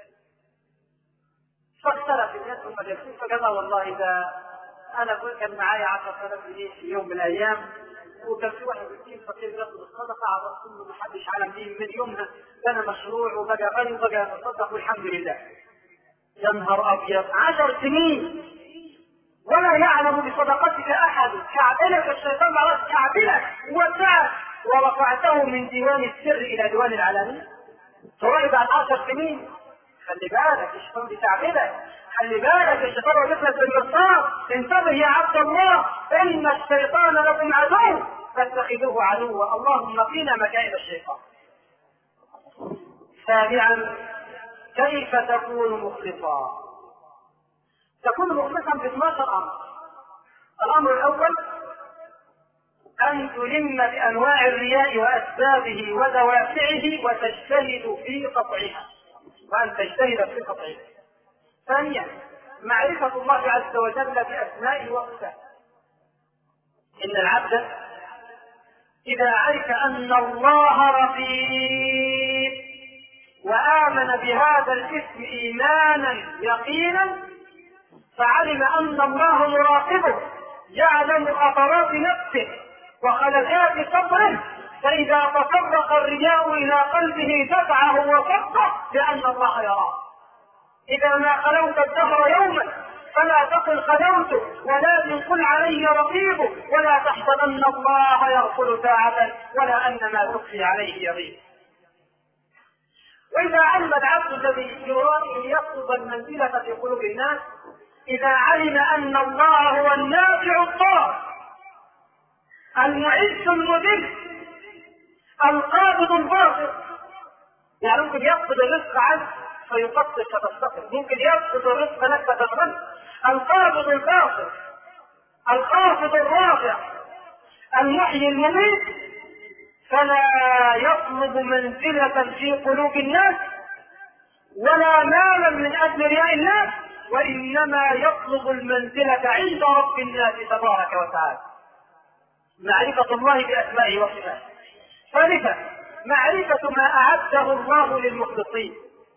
فاختلف الناس هم جالسين فقال: والله إذا أنا كان معايا عشرة آلاف جنيه في يوم من الأيام وكان في واحد يجيب فقير ياخذ الصدقة على رسول ما حدش علم به من يومها، بنى مشروع وبقى غني وبقى يتصدق والحمد لله. يا نهار أبيض، عشر سنين ولا يعلم بصدقتك أحد، كعبلك الشيطان على كعبلك وسعك ورفعته من ديوان السر إلى ديوان العلانية. ترى بعد عشر سنين خلي بالك الشيطان بتعبدك، خلي بالك الشيطان وجدك بالمرصاد. انتبه يا عبد الله، إن الشيطان لكم عدو فاتخذوه عدوا، اللهم قنا مكائد الشيطان. سابعا: كيف تكون مخلصا؟ تكون مخلصا ب اثناشر أمر. الأمر الأول أن تلم بأنواع الرياء وأسبابه ودوافعه وتجتهد في قطعها، وأن تجتهد في قطعها. ثانيا: معرفة الله عز وجل بأسمائه وصفاته. إن العبد إذا عرف أن الله رقيب وآمن بهذا الاسم إيمانا يقينا، فعلم أن الله مراقبه يعلم خطرات نفسه وخلفات صبره، فإذا تطرق الرياء إلى قلبه دفعه وصده لأن الله يراه. إذا ما خلوت الدهر يوما فلا تقل خلوت، ولكن قل علي رقيب، ولا تحسبن الله يغفل ساعة ولا أن ما تخفي عليه يغيب. وإذا علم العبد الذي يرائي يطلب المنزلة في قلوب الناس، إذا علم أن الله هو النافع الضار المعز المذل القابض الباسط، يعني ممكن يقبض الرزق عنك فيقصر فتستقر، ممكن يقبض الرزق لك فتغنى. القابض الباسط الخافض الرافع المحيي المميت، فلا يطلب منزلة في قلوب الناس ولا مالا من أجل رياء الناس، وإنما يطلب المنزلة عند رب الناس تبارك وتعالى. معرفة الله بأسمائه وصفاته. ثالثا: معرفة ما أعده الله للمخلصين.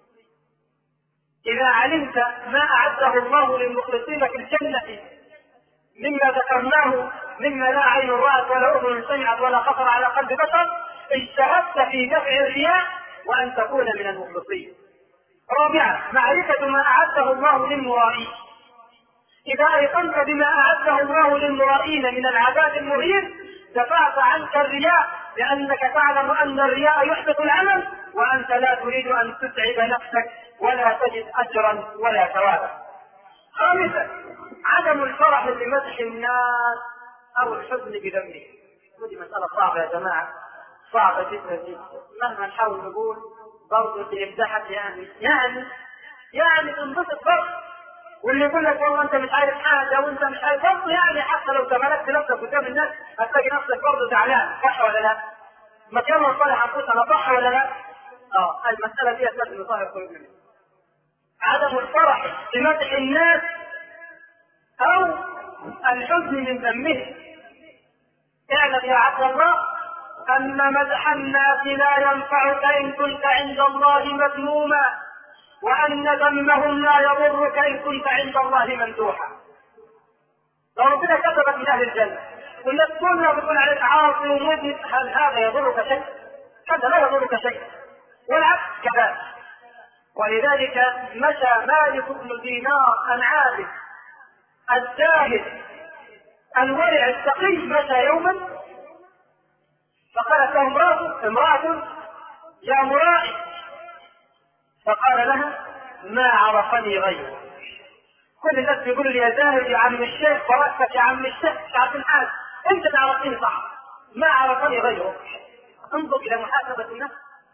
إذا علمت ما أعده الله للمخلصين في الجنة مما ذكرناه مما لا عين رأت ولا أذن سمعت ولا خطر على قلب بشر، اجتهدت في دفع الرياء وأن تكون من المخلصين. رابعا: معرفة ما أعده الله للمرائين. إذا أيقنت بما أعده الله للمرائين من العذاب المهين دفعت عنك الرياء، لأنك تعلم أن الرياء يحبط العمل وأنت لا تريد أن تتعب نفسك ولا تجد أجرا ولا ثوابا. خامسا: عدم الفرح بمدح الناس أو الحزن بذنبه. ودي مسألة صعبة يا جماعة، صعبة جدا جدا. مهما نحاول نقول برضه اللي يمدحك يعني يعني يعني تنبسط برضه، واللي يقول لك والله انت مش عارف حاجه وانت مش عارف برضه، يعني حتى لو تملكت نفسك قدام الناس هتلاقي نفسك برضه زعلان، صح ولا لا؟ ما كان صالح انفسنا، صح ولا لا؟ اه المساله دي اساس من ظاهر قلوبنا. عدم الفرح بمدح الناس او الحزن من ذمهم. اعلم يا عبد الله أن مدح الناس لا ينفعك إن كنت عند الله مذموما، وأن ذمهم لا يضرك إن كنت عند الله ممدوحا. لو ربنا كتبك من أهل الجنة والناس كلها بتقول عليك عاصي ومذنب، هل هذا يضرك شيء؟ هذا لا يضرك شيء، والعكس كذلك. ولذلك مشى مالك بن دينار العابد الزاهد الورع التقي مشى يوما فقالت له امرأة امرأة يا مرائي، فقال لها ما عرفني غيره. كل الناس بيقولوا لي يا زاهد يا عم الشيخ ورأسك يا عم الشيخ مش عارف الحال، انت تعرفني صح، ما عرفني غيره. انظر الى محاسبة النفس.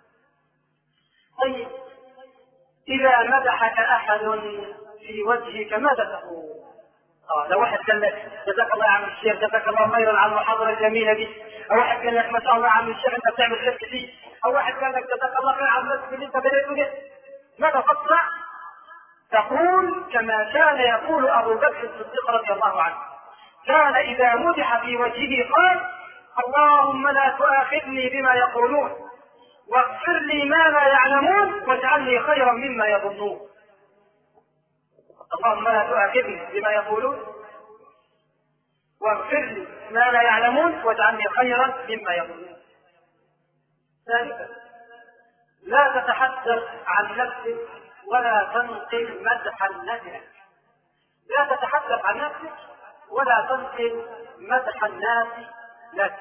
طيب اذا مدحك احد في وجهك ماذا تقول؟ اه لو واحد قال لك جزاك الله يا عم الشيخ جزاك الله خيرا على المحاضرة الجميلة دي، او واحد قال لك ما شاء الله يا عم الشيخ انت بتعمل خير كثير، او واحد قال لك جزاك الله خير على المسجد اللي انت بديته ده، ماذا تصنع؟ تقول كما كان يقول ابو بكر الصديق رضي الله عنه، كان اذا مدح في وجهه قال اللهم لا تؤاخذني بما يقولون واغفر لي ما لا يعلمون واجعلني خيرا مما يظنون. اللهم لا تؤاخذني بما يقولون واغفر لي ما لا يعلمون واجعلني خيرا مما يظنون. ثالثا لا تتحدث عن نفسك ولا تنقل مدح الناس. لا تتحدث عن نفسك ولا تنقل مدح الناس لك.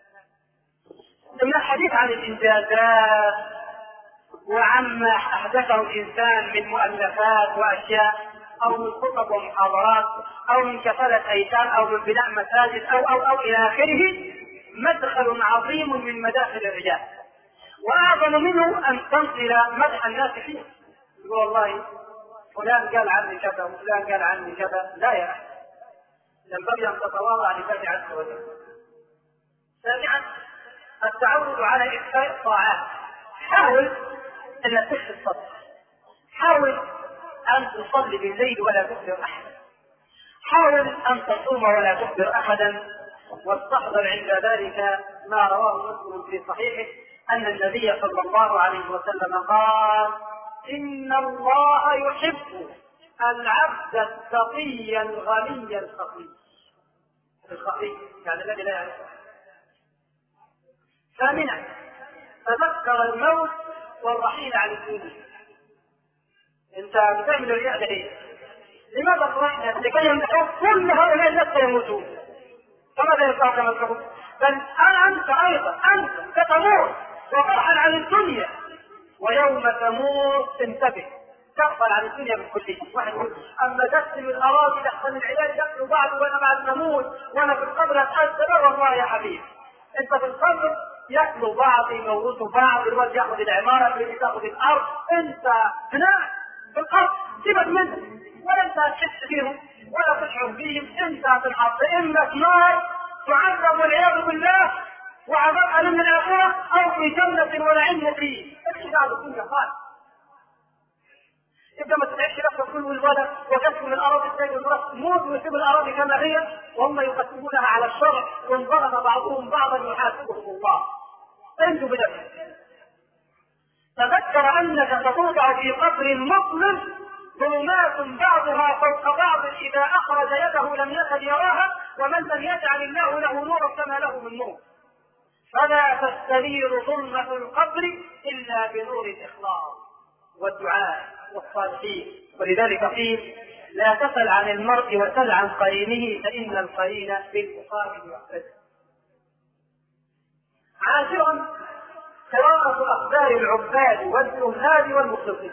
من الحديث عن الانجازات وعما احدثه الانسان من مؤلفات واشياء او من خطب ومحاضرات او من كفالة ايتام او من بناء مساجد او او او الى اخره مدخل عظيم من مداخل الرجال، واعظم منه ان تنقل مدح الناس فيه. يقول والله فلان قال عني كذا وفلان قال عني كذا، لا يا اخي، ينبغي ان تتواضع لله عز وجل. سابعا التعود على إخفاء الطاعات. حاول أن تخفي الصدر، حاول أن تصلي بالليل ولا تخبر أحدا، حاول أن تصوم ولا تخبر أحدا، واستحضر عند ذلك ما رواه مسلم في صحيحه أن النبي صلى الله عليه وسلم قال إن الله يحب العبد التقي الغني الخفي. الخفي يعني الذي لا يعرف. ثامنا تذكر الموت والرحيل عن الدنيا. انت بتعمل الرياء ليه؟ لماذا ترحل؟ لكي يمدحوك كل هؤلاء الناس سيموتون، فماذا يفعل كما تقول؟ بل انت ايضا انت ستموت وترحل عن الدنيا، ويوم تموت انتبه تغفل عن الدنيا بالكلية. واحد يقول اما تقسم الاراضي لحسن العلاج يقتلوا بعض وانا بعد نموت وانا في القبر اتاذى. والله يا حبيبي انت في القبر ياكلوا بعض يموتوا بعض، الواد ياخذ العماره اللي تاخذ الارض، انت هناك في الارض سيبك منهم ولا انت هتحس فيهم ولا تشعر بهم. انت هتنحط اما في نار تعذب والعياذ بالله وعذاب الم من الاخره او في جنه ونعيم مقيم. ايش قاعد الدنيا خالص؟ انت ما تتعبش نفسك كل الولد وتسكن الاراضي الثانيه المرأة موت ويسيب الاراضي كما هي وهم يقسمونها على الشرع وان ظلم بعضهم بعضا يحاسبهم الله. انتوا بنفسك تذكر انك ستوضع في قبر مظلم ظلمات بعضها فوق بعض اذا اخرج يده لم يكد يراها، ومن لم يجعل الله له نورا فما له من نور. فلا تستنير ظلمة القبر الا بنور الاخلاص والدعاء والصالحين. ولذلك قيل لا تسل عن المرء وسل عن قرينه فان القرين بالمقابل يقتدي. عاشرا قراءة أخبار العباد والزهاد والمخلصين.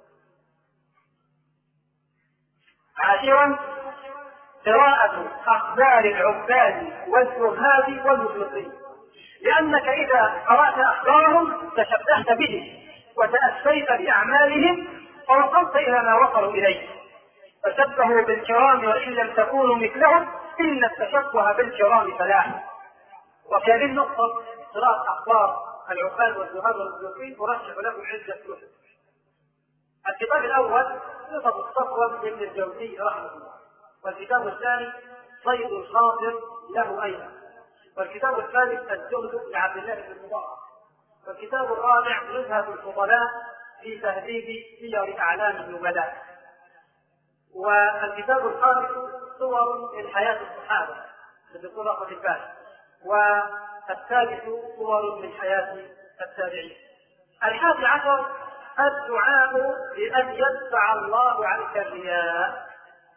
عاشرا قراءة أخبار العباد والزهاد والمخلصين، لأنك إذا قرأت أخبارهم تشبهت بهم وتأسيت بأعمالهم ووصلت إلى ما وصلوا إليه. فشبهوا بالكرام وإن لم تكونوا مثلهم إن التشبه بالكرام فلاح. وفي هذه النقطة قراءة أخبار العقاد والزهاد والمخلصين أرشح لكم عدة كتب. الكتاب الأول صفة الصفوة لابن الجوزي رحمه الله، والكتاب الثاني صيد الخاطر له أيضا، والكتاب الثالث الزهد لعبد الله بن المبارك، والكتاب الرابع نزهة الفضلاء في تهذيب سير أعلام النبلاء، والكتاب الخامس صور من حياة الصحابة، للدكتور رأفت الباز. والثالث صور من حياة التابعين. الحادي عشر الدعاء بأن يدفع الله عنك الرياء.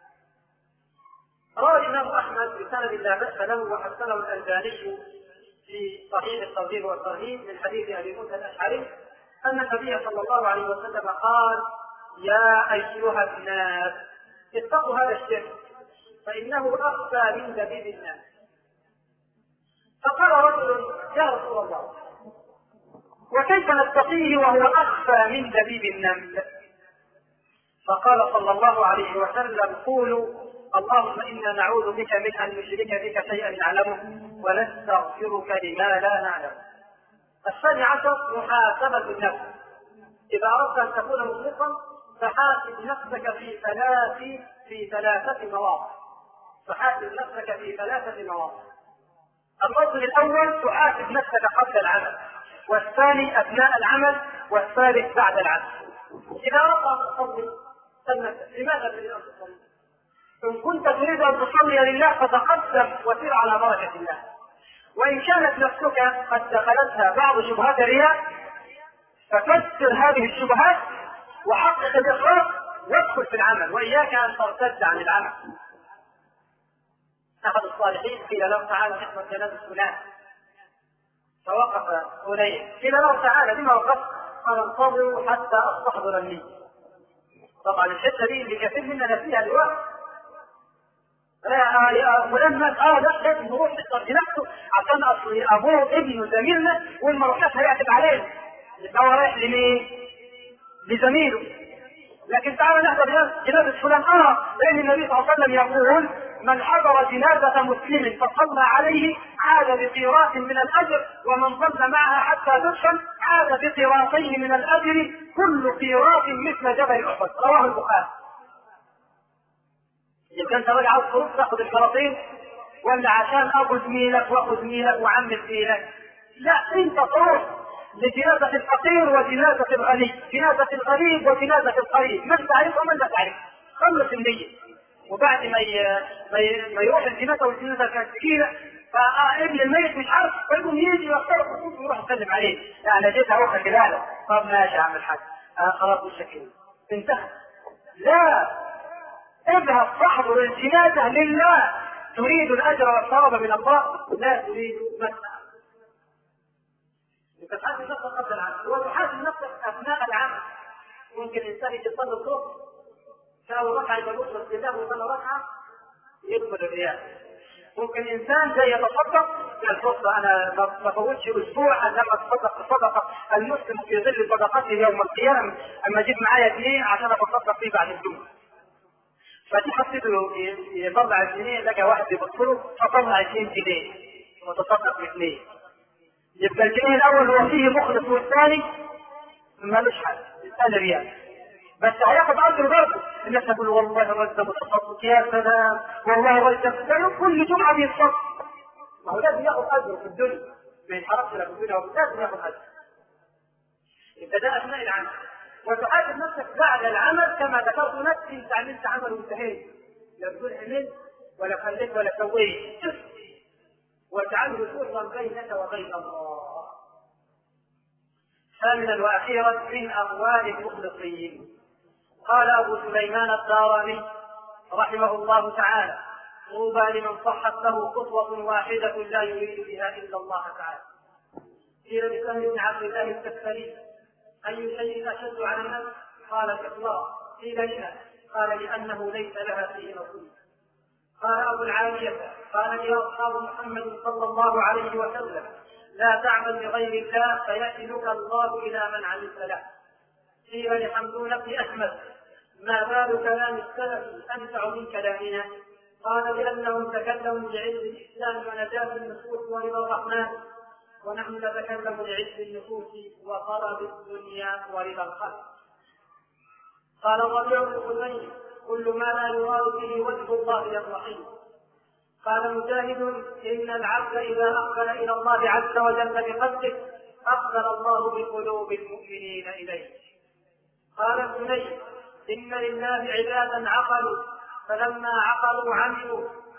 روى الإمام أحمد بسند لا بأس له وحسنه الألباني في صحيح الترغيب والترهيب من حديث أبي موسى الأشعري أن النبي صلى الله عليه وسلم قال: يا أيها الناس اتقوا هذا الشرك فإنه أخفى من دبيب الناس. فقال رجل: يا رسول الله، وكيف نتقيه وهو أخفى من دبيب النمل؟ فقال صلى الله عليه وسلم: قولوا اللهم إنا نعوذ بك من أن نشرك بك شيئا نعلمه ونستغفرك لما لا نعلم. الثاني عشر محاسبة النفس. إذا أردت أن تكون مخلصا فحاسب نفسك في ثلاث في ثلاثة مواضع. فحاسب نفسك في ثلاثة مواضع. الموضوع الأول تحاسب نفسك قبل العمل، والثاني أثناء العمل، والثالث بعد العمل. إذا أردت أن تصلي سنة، لماذا تريد أن تصلي؟ إن كنت تريد أن تصلي لله فتقدم وسير على بركة الله. وإن كانت نفسك قد دخلتها بعض شبهات الرياء فكسر هذه الشبهات وحقق الإخلاص وادخل في العمل، وإياك أن ترتد عن العمل. أحد الصالحين قيل له: تعالى نحضر جنازة فلان، فوقف إليه. قيل له: تعالى، لما وقفت؟ قال: انتظروا حتى أستحضر النية. طبعا الحته دي اللي كثير منا نسيها دلوقتي. فلان مات، اه لا لازم نروح نحضر جنازته عشان اصل ابوه ابنه زميلنا وما رحناش هيعتب علينا. يبقى هو رايح لمين؟ لزميله. لكن تعالى نحضر جنازة فلان، اه لأن النبي صلى الله عليه وسلم يقول: من حضر جنازة مسلم فصلى عليه عاد بقيراط من الأجر، ومن ظل معها حتى تدفن عاد بقيراطين من الأجر، كل قيراط مثل جبل أحد. رواه البخاري. يبقى أنت راجع عاوز تروح تاخذ القيراطين ولا عشان أبو زميلك وأخو زميلك وعم زميلك؟ لا، أنت تروح لجنازة الفقير وجنازة الغني، جنازة الغريب وجنازة القريب، من تعرف ومن لا تعرف. خلص النية، وبعد ما ي... ما, ي... ما يروح الجنازة والجنازة كانت ثقيلة، فابن الميت مش عارف، فيقوم يجي يختار الخطوط ويروح يسلم عليه: لا انا جيت اروح كده. طب ماشي يا عم الحاج، آه خلاص مش كده، انتهى. لا، اذهب تحضر الجنازة لله، تريد الاجر والثواب من الله، لا تريد متعة. انت تحاسب نفسك قبل العمل، وتحاسب نفسك اثناء العمل. ممكن الانسان يصلي الصبح شاو ركعه يبص الكتاب وصلى ركعه يدخل الرياء. ممكن انسان جاي يتصدق الفرصه، انا ما فوتش اسبوع لما اتصدق الصدقه، المسلم في ظل صدقته يوم القيامه اما اجيب معايا جنيه عشان اتصدق فيه بعد الجمعه. فتحسب له يطلع الجنيه، لقى واحد يبص له فطلع اثنين جنيه وتصدق باثنين. يبقى الجنيه الاول هو فيه مخلص، والثاني مالوش حل، الثاني رياء. بس هياخد اجر برضه. الناس تقول: والله الرجل متصدق، يا سلام والله الرجل كل جمعه بيتصدق. ما هو لازم ياخد اجر في الدنيا، ما ينحرفش لا في الدنيا، لازم ياخد اجر. يبقى ده اثناء العمل. وتحاسب نفسك بعد العمل كما ذكرت نفسي: انت عملت عمل وانتهيت، لا تقول عملت ولا خليت ولا سويت، وتعمل سرا بينك وبين الله. ثامنا واخيرا من اموال المخلصين. قال ابو سليمان الداراني رحمه الله تعالى: طوبى لمن صحت له خطوه واحده لا يريد بها الا الله تعالى. قيل لسهل بن عبد الله الكفاري: اي شيء اشد على النفس؟ قال: الاخلاص. قيل: لما؟ قال: لانه ليس لها فيه نصيب. قال ابو العاليه: قال لي اصحاب محمد صلى الله عليه وسلم: لا تعمل لغير الله فيأتلك الله الى من عملت له. قيل لحمدون بن احمد: ما بال كلام السلف انفع من كلامنا؟ قال: لانهم تكلموا لعلم الاسلام ونجاة النفوس ورضا الرحمن، ونحن نتكلم لعلم النفوس وطلب الدنيا ورضا الخلق. قال الربيع بن خزيمة: كل ما لا يراد به وجه الله الرحيم. قال مجاهد: ان العبد اذا اقبل الى الله عز وجل بقلبه اقبل الله بقلوب المؤمنين اليه. قال الزنيد: ان لله عبادا عقلوا، فلما عقلوا عملوا،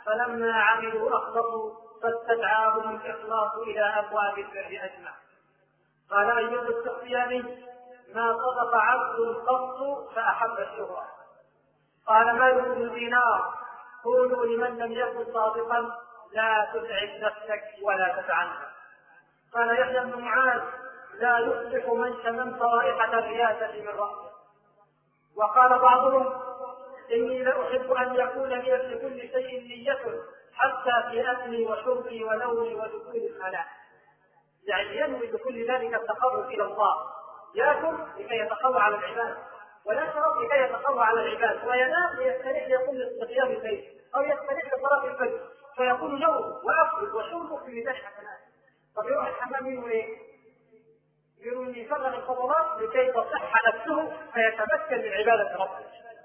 فلما عملوا أخلصوا فاستدعاهم الإخلاص إلى أبواب البر أجمع. قال أيوب السختياني: ما صدق عبد قط فأحب الشهرة. قال مالك بن دينار: قولوا لمن لم يكن صادقا: لا تتعب نفسك ولا تتعنها. قال يحيى بن معاذ: لا يصلح من شممت رائحة الرياسة من رأسه. وقال بعضهم: إني لأحب أن يكون لي في كل شيء نية حتى في أكلي وشربي ونومي ودخول الخلاء. يعني ينوي بكل ذلك التقرب إلى الله، يأكل لكي يتقوى على العباد، ويشرب لكي يتقوى على العباد، وينام ليستريح ليقوم لقيام الليل أو يستريح لصلاة الفجر، فيكون نوم وأكل وشرب في ميزان حسنات. طب يروح الحمام منه إيه؟ يروح يفرغ الفضلات لكي تصح نفسه فيتمكن من عبادة ربه.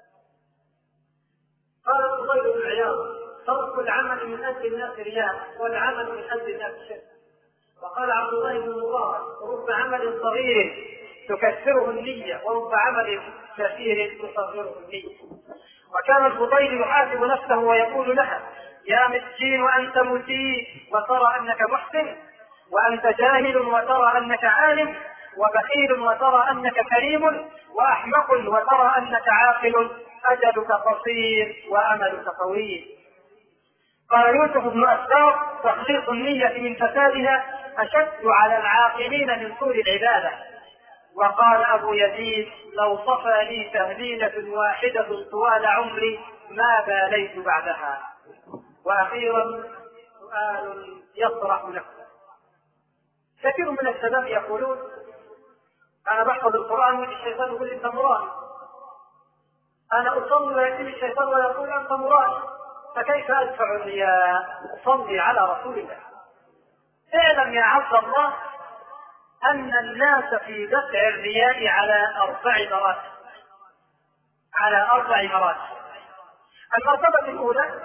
قال الفضيل بن عياض: ترك العمل من أجل الناس رياء، والعمل من أجل الناس شرك. وقال عبد الله بن مبارك: رب عمل صغير تكثره النية، ورب عمل كثير تصغره النية. وكان الفضيل يحاسب نفسه ويقول لها: يا مسكين أنت مسيء وترى أنك محسن، وأنت جاهل وترى أنك عالم، وبخيل وترى أنك كريم، وأحمق وترى أنك عاقل، أجلك قصير وأملك طويل. قال يوسف بن أسباط: تخليص النية من فسادها أشد على العاقلين من طول العبادة. وقال أبو يزيد: لو صفى لي تهليلة واحدة طوال عمري ما باليت بعدها. وأخيرا سؤال يطرح نفسه. كثير من الشباب يقولون: أنا بحفظ القرآن والشيطان يقول أنت مرائي، أنا أصلي ويأتي الشيطان ويقول أنت مرائي، فكيف أدفع الرياء؟ أصلي على رسول الله. اعلم يا عبد الله أن الناس في دفع الرياء على أربع مراتب على أربع مراتب. المرتبة الأولى: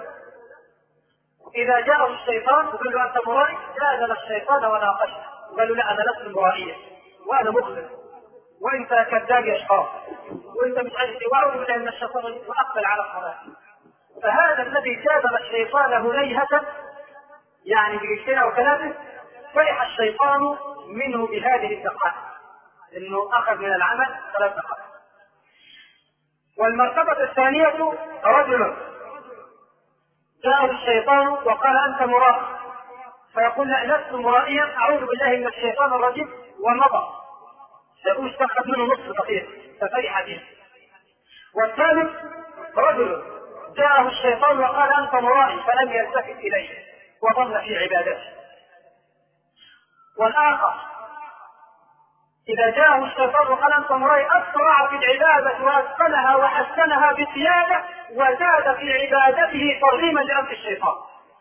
إذا جاءه الشيطان وقال له أنت مرائي، جادل الشيطان وناقشه وقال له: لا أنا لست مرائيا وأنا مخلص، وأنت كذاب يا شيطان، وأنت مش عارف إيه، وأعوذ بالله من الشيطان وأقبل على الصلاة. فهذا الذي جادل الشيطان هنيهة، يعني بجسنا وكلامه، فرح الشيطان منه بهذه الدقائق، انه اخذ من العمل ثلاث دقائق. والمرتبة الثانية: رجل جاء الشيطان وقال انت مرائي، فيقول: لا لست مرائيا، اعوذ بالله من الشيطان الرجيم، ومضى، يقول استخذ منه نصف دقيقة ففرح به. والثالث: رجل جاءه الشيطان وقال انت مرائي فلم يلتفت اليه وظل في عبادته. والآخر: إذا جاءه الشيطان وقال أنت مرائي أسرع في العبادة وأتقنها وحسنها بزيادة وزاد في عبادته ترغيما لأمر الشيطان.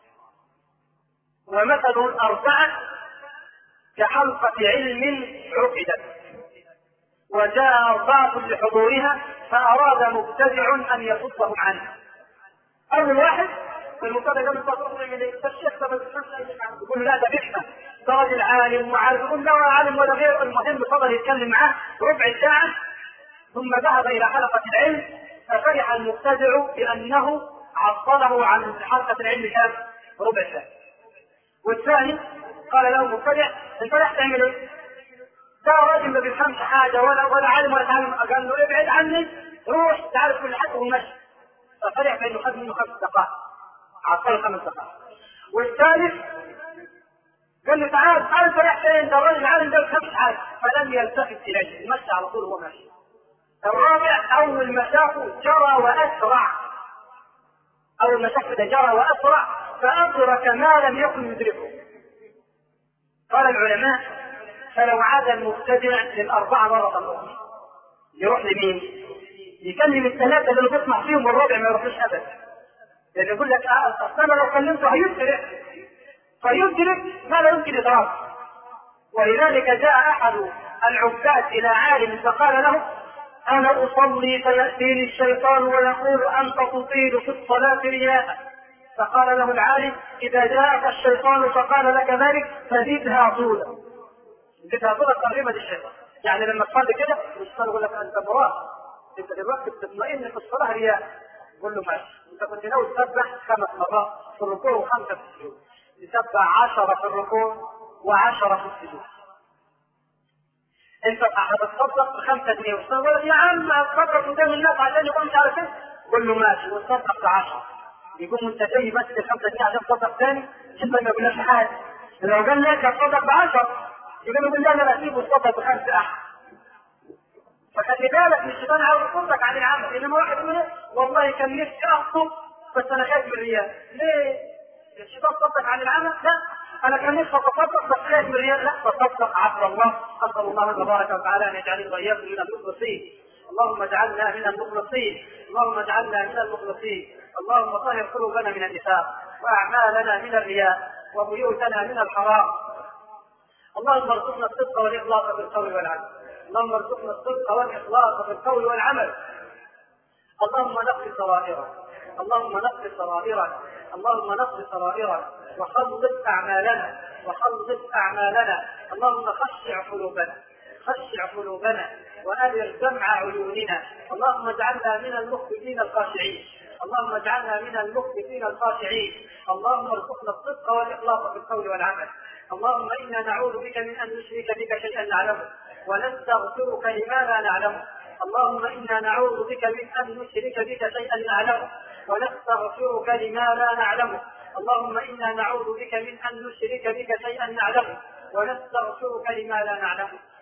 ومثل الأربعة كحلقة علم عقدت وجاء أربعة لحضورها فأراد مبتدع أن يصدهم عنه. أول واحد المبتدع لم يستطيع من الشيخ يقول: لا ده بيحنا ده راجل عالم وعارف، يقول: لا عالم ولا غير، المهم فضل يتكلم معاه ربع ساعة ثم ذهب إلى حلقة العلم، ففرح المبتدع بأنه عطله عن حلقة العلم كان ربع ساعة. والثاني قال له المبتدع: انت راح تعمل ايه؟ ده راجل ما بيفهمش حاجة ولا ولا عالم ولا تعلم. قال له: ابعد عني، روح تعرف كل حاجة ومشي. ففرح بأنه خد منه خمس دقائق، عطله خمس دقائق. والثالث قال له: تعال تعال فرح فين؟ ده الراجل العالم ده ما بيفهمش حاجة، فلم يلتفت إليه، مشى على طول وهو ماشي. الرابع: أول ما شافه جرى وأسرع، أول ما شافه جرى وأسرع فأدرك ما لم يكن يدركه. قال العلماء: فلو عاد المبتدع للأربعة مرة أخرى يروح لمين؟ يكلم الثلاثة اللي بيسمع فيهم والرابع ما يروحش أبدا، لأن يقول لك أصل أنا لو كلمته هيدرك فيدرك ما لا يمكن إدراكه. ولذلك جاء أحد العباد إلى عالم فقال له: أنا أصلي فيأتيني الشيطان ويقول أنت تطيل في الصلاة رياء. فقال له العالم: إذا جاءك الشيطان فقال لك ذلك فزدها طولا، زدها طولا تقريبا الشيطان. يعني لما تصلي كده الشيطان يقول لك أنت مراد، أنت دلوقتي بتطمئن في الصلاة رياء، قول له ماشي، انت كنت ناوي تسبح خمس مرات في الركوع وخمسه في السجود، تسبح عشره في الركوع وعشره في السجود. انت هتتصدق بخمسه جنيه وتقول يا عم اتصدق قدام الناس عشان يبقى مش عارف ايه، قول له ماشي وتصدق بعشره، يقوم انت جاي بس الخمسه جنيه عشان تصدق ثاني، شوف ما يقولكش حاجه. لو قال لك هتصدق بعشره يقول له بالله انا اسيبه وتصدق بخمسه احسن. فخلي بالك من الشيطان عاوز يصدك عن العمل، انما واحد يقول ايه والله كان نفسي اخطب بس انا خايف من الرياء. ليه؟ الشيطان صدك عن العمل؟ لا، انا كان نفسي اتصدق بس خايف من الرياء. لا، تصدق عبد الله. اسال الله تبارك وتعالى ان يجعلني واياكم من المخلصين. اللهم اجعلنا من المخلصين، اللهم اجعلنا من المخلصين. اللهم طهر قلوبنا من النفاق، واعمالنا من الرياء، وبيوتنا من الحرام. اللهم ارزقنا الصدق والاخلاص في القول والعمل. اللهم ارزقنا الصدق والاخلاص في القول والعمل. اللهم نقض سرائرنا، اللهم نقض سرائرنا، اللهم نقض سرائرنا، وخلص اعمالنا، وخلص اعمالنا. اللهم خشع قلوبنا، خشع قلوبنا، وأنر دمع عيوننا. اللهم اجعلنا من المخبتين الخاشعين، اللهم اجعلنا من المخبتين الخاشعين. اللهم ارزقنا الصدق والاخلاص في القول والعمل. اللهم انا نعوذ بك من ان نشرك بك شيئا نعلمه ونستغفرك لما لا نعلمه. اللهم انا نعوذ بك من ان نشرك بك شيئا نعلمه ونستغفرك لما لا نعلمه. اللهم انا نعوذ بك من ان نشرك بك شيئا نعلمه ونستغفرك لما لا نعلمه.